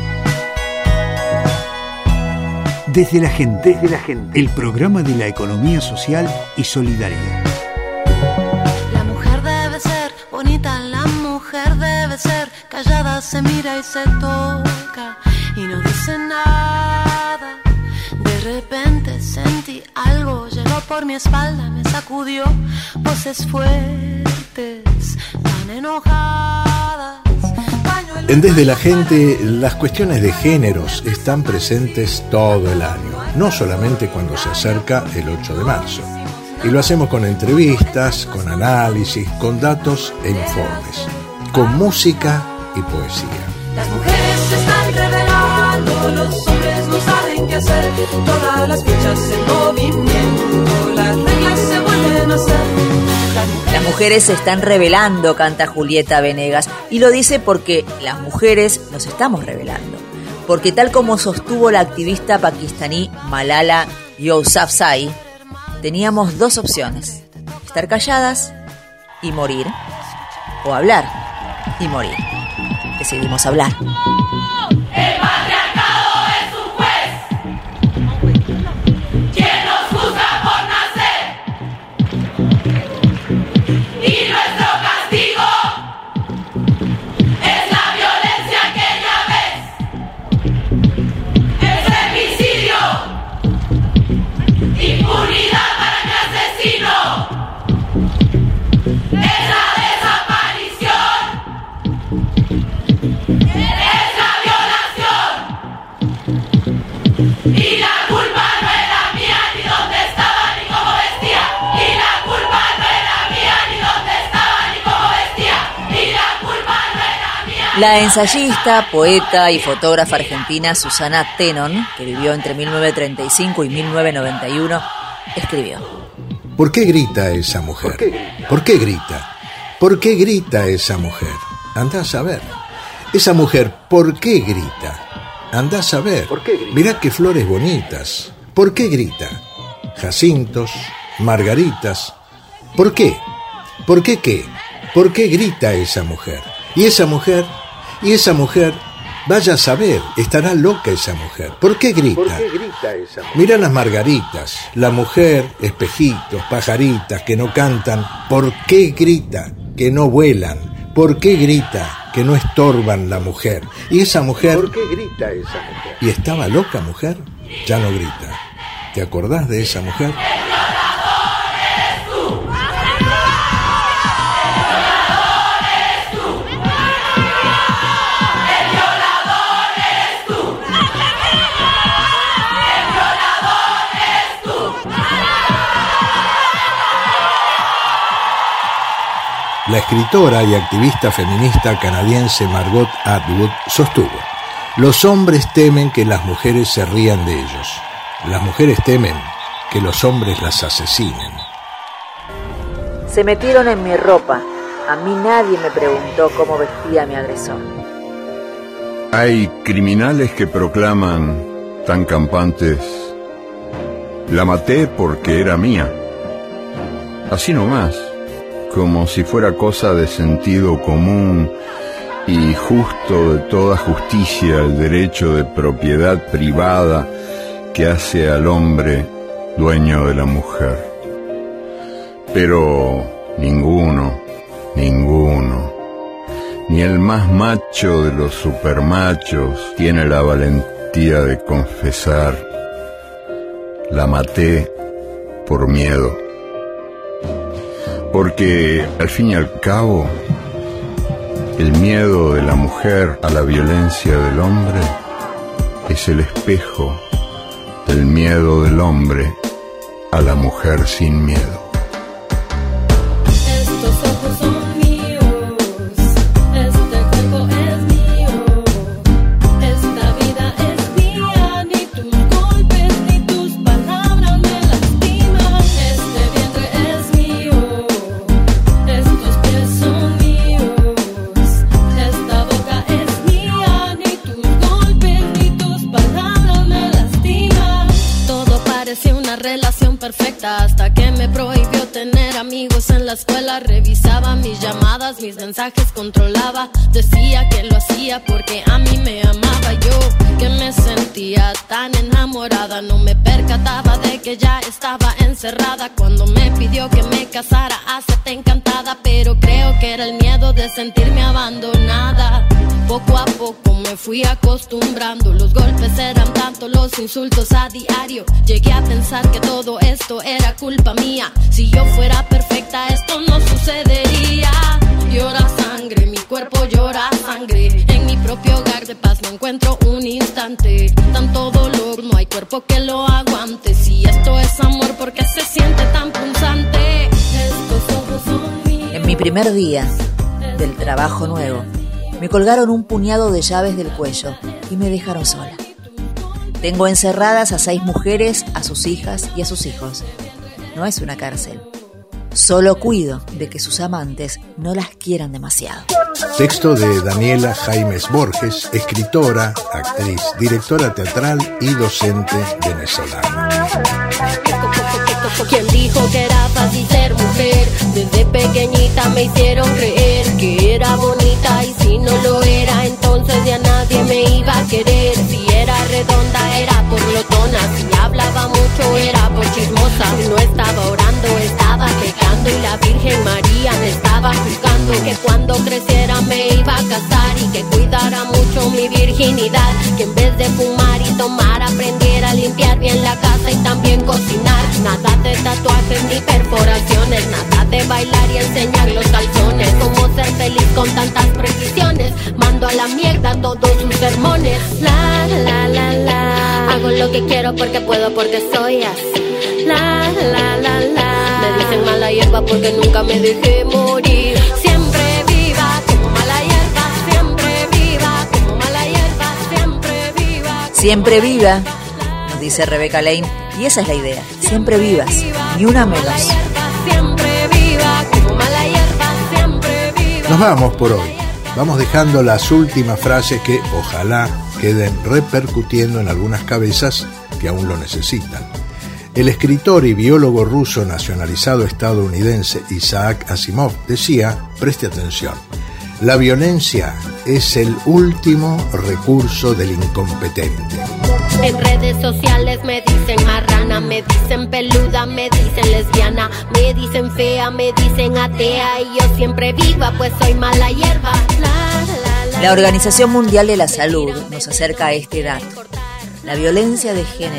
Desde la gente, desde la gente, el programa de la economía social y solidaria. La mujer debe ser bonita, la mujer debe ser callada, se mira y se toca y no dice nada. De repente sentí algo, llegó por mi espalda, me sacudió, voces fuertes, tan enojadas. En Desde la Gente, las cuestiones de géneros están presentes todo el año, no solamente cuando se acerca el ocho de marzo. Y lo hacemos con entrevistas, con análisis, con datos e informes, con música y poesía. Las mujeres se están revelando, los hombres no saben qué hacer, todas las fichas en movimiento, las reglas se vuelven a hacer. Las mujeres se están revelando, canta Julieta Venegas, y lo dice porque las mujeres nos estamos revelando. Porque tal como sostuvo la activista pakistaní Malala Yousafzai, teníamos dos opciones: estar calladas y morir, o hablar y morir. Decidimos hablar. El patriarcado es un juez, quien nos juzga por nacer, y nuestro castigo es la violencia que ya ves, el femicidio, impunidad para mi asesino, es la desaparición. Es la violación. Y la culpa no era mía, ni dónde estaba, ni cómo vestía. Y la culpa no era mía, ni dónde estaba, ni cómo vestía. Y la culpa no era mía. La ensayista, poeta y fotógrafa argentina Susana Tenon, que vivió entre mil novecientos treinta y cinco y mil novecientos noventa y uno, escribió: ¿Por qué grita esa mujer? ¿Por qué grita? ¿Por qué grita esa mujer? Andá a saber. Esa mujer, ¿por qué grita? Andá a saber. Mirá qué flores bonitas. ¿Por qué grita? Jacintos, margaritas. ¿Por qué? ¿Por qué qué? ¿Por qué grita esa mujer? Y esa mujer, y esa mujer, vaya a saber, estará loca esa mujer. ¿Por qué grita? ¿Por qué grita esa mujer? Mirá las margaritas, la mujer, espejitos, pajaritas que no cantan. ¿Por qué grita? Que no vuelan. ¿Por qué grita? Que no estorban la mujer. Y esa mujer... ¿Por qué grita esa mujer? ¿Y estaba loca mujer? Ya no grita. ¿Te acordás de esa mujer? La escritora y activista feminista canadiense Margot Atwood sostuvo: los hombres temen que las mujeres se rían de ellos. Las mujeres temen que los hombres las asesinen. Se metieron en mi ropa. A mí nadie me preguntó cómo vestía mi agresor. Hay criminales que proclaman tan campantes: la maté porque era mía. Así nomás, como si fuera cosa de sentido común y justo de toda justicia el derecho de propiedad privada que hace al hombre dueño de la mujer. Pero ninguno, ninguno, ni el más macho de los supermachos tiene la valentía de confesar: la maté por miedo. Porque, al fin y al cabo, el miedo de la mujer a la violencia del hombre es el espejo del miedo del hombre a la mujer sin miedo. Estos ojos son míos, este cuerpo es mío, esta vida es mía, ni tus golpes ni tus palabras me lastiman. Este vientre es mío, estos pies son míos, esta boca es mía, ni tus golpes ni tus palabras me lastiman. Todo parecía una relación perfecta hasta que me prohibió tener amigos en la escuela. Revisaba mis llamadas, mis mensajes controlaba. Decía que lo hacía porque a mí me amaba. Yo que me sentía tan enamorada, no me percataba de que ya estaba encerrada. Cuando me pidió que me casara, acepté encantada, pero creo que era el miedo de sentirme abandonada. Poco a poco me fui acostumbrando, los golpes eran tanto, los insultos a diario. Llegué a pensar que todo esto era culpa mía. Si yo fuera perfecta esto no sucedería. Llora sangre, mi cuerpo llora sangre. En mi propio hogar de paz no encuentro un instante. Tanto dolor, no hay cuerpo que lo aguante. Si esto es amor, ¿por qué se siente tan punzante? Estos ojos son míos. En mi primer día del trabajo nuevo, me colgaron un puñado de llaves del cuello y me dejaron sola. Tengo encerradas a seis mujeres, a sus hijas y a sus hijos. No es una cárcel. Solo cuido de que sus amantes no las quieran demasiado. Texto de Daniela Jaimes Borges, escritora, actriz, directora teatral y docente venezolana. ¿Quién dijo que era fácil ser mujer? Desde pequeñita me hicieron creer que era bonita, y si no lo era, entonces ya nadie me iba a querer. Si era redonda era por glotona, si hablaba mucho era por chismosa. Si no estaba orando estaba pecando, y la Virgen María me estaba juzgando. Que cuando creciera me iba a casar y que cuidara mucho mi virginidad. Que en vez de fumar y tomar aprendiera a limpiar bien la casa y también cocinar. Nada de tatuajes ni perforaciones, nada de bailar y enseñar los calzones. Cómo ser feliz con tantas precisiones, mando a la mierda todos sus sermones. La la la la, hago lo que quiero porque puedo, porque soy así. La la la la, me dicen mala hierba porque nunca me dejé morir. Siempre viva como mala hierba, siempre viva como mala hierba, siempre viva. Siempre viva, nos dice Rebeca Lane, y esa es la idea. Siempre vivas, ni una menos. Siempre viva como mala hierba, siempre viva. Nos vamos por hoy. Vamos dejando las últimas frases que ojalá queden repercutiendo en algunas cabezas que aún lo necesitan. El escritor y biólogo ruso nacionalizado estadounidense Isaac Asimov decía, preste atención, la violencia es el último recurso del incompetente. En redes sociales me dicen marrana, me dicen peluda, me dicen lesbiana, me dicen fea, me dicen atea, y yo siempre viva pues soy mala hierba. La, la, la, la Organización Mundial de la Salud nos acerca a este dato. La violencia de género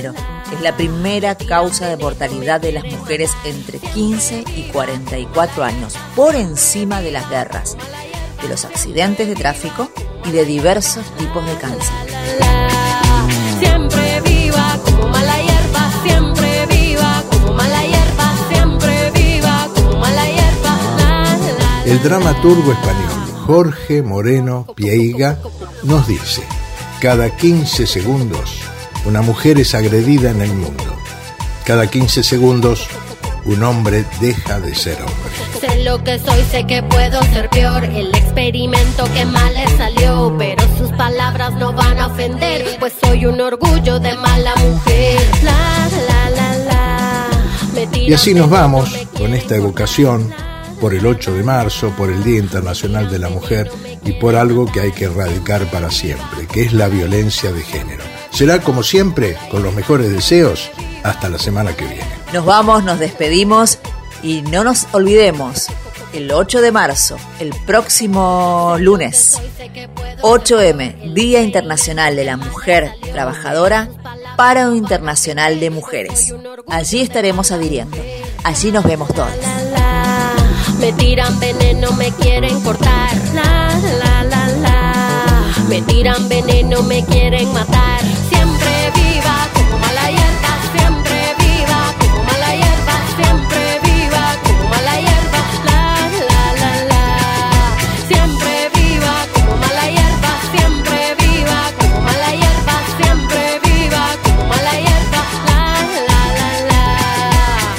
es la primera causa de mortalidad de las mujeres entre quince y cuarenta y cuatro años, por encima de las guerras, de los accidentes de tráfico y de diversos tipos de cáncer. Siempre viva como mala hierba, siempre viva como mala hierba, siempre viva como mala hierba. La, la, El dramaturgo español Jorge Moreno Pieiga nos dice: cada quince segundos una mujer es agredida en el mundo. Cada quince segundos un hombre deja de ser hombre. Sé lo que soy, sé que puedo ser peor. El experimento que mal le salió, pero sus palabras no van a ofender, pues soy un orgullo de mala mujer. La, la, la, la. Me tiran, y así nos vamos con esta evocación por el ocho de marzo, por el Día Internacional de la Mujer y por algo que hay que erradicar para siempre, que es la violencia de género. Será como siempre, con los mejores deseos, hasta la semana que viene. Nos vamos, nos despedimos y no nos olvidemos, el ocho de marzo, el próximo lunes, ocho eme, Día Internacional de la Mujer Trabajadora, Paro Internacional de Mujeres. Allí estaremos adhiriendo, allí nos vemos todos. Me tiran veneno, me quieren cortar. La, la, la, la. Me tiran veneno, me quieren matar. Siempre viva como mala hierba, siempre viva como mala hierba, siempre viva como mala hierba. La, la, la, la. Siempre viva como mala hierba, siempre viva como mala hierba, siempre viva como mala hierba. La, la, la, la.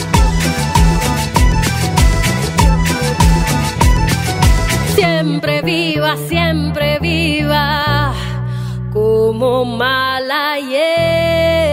Siempre viva, siempre viva como mala hierba.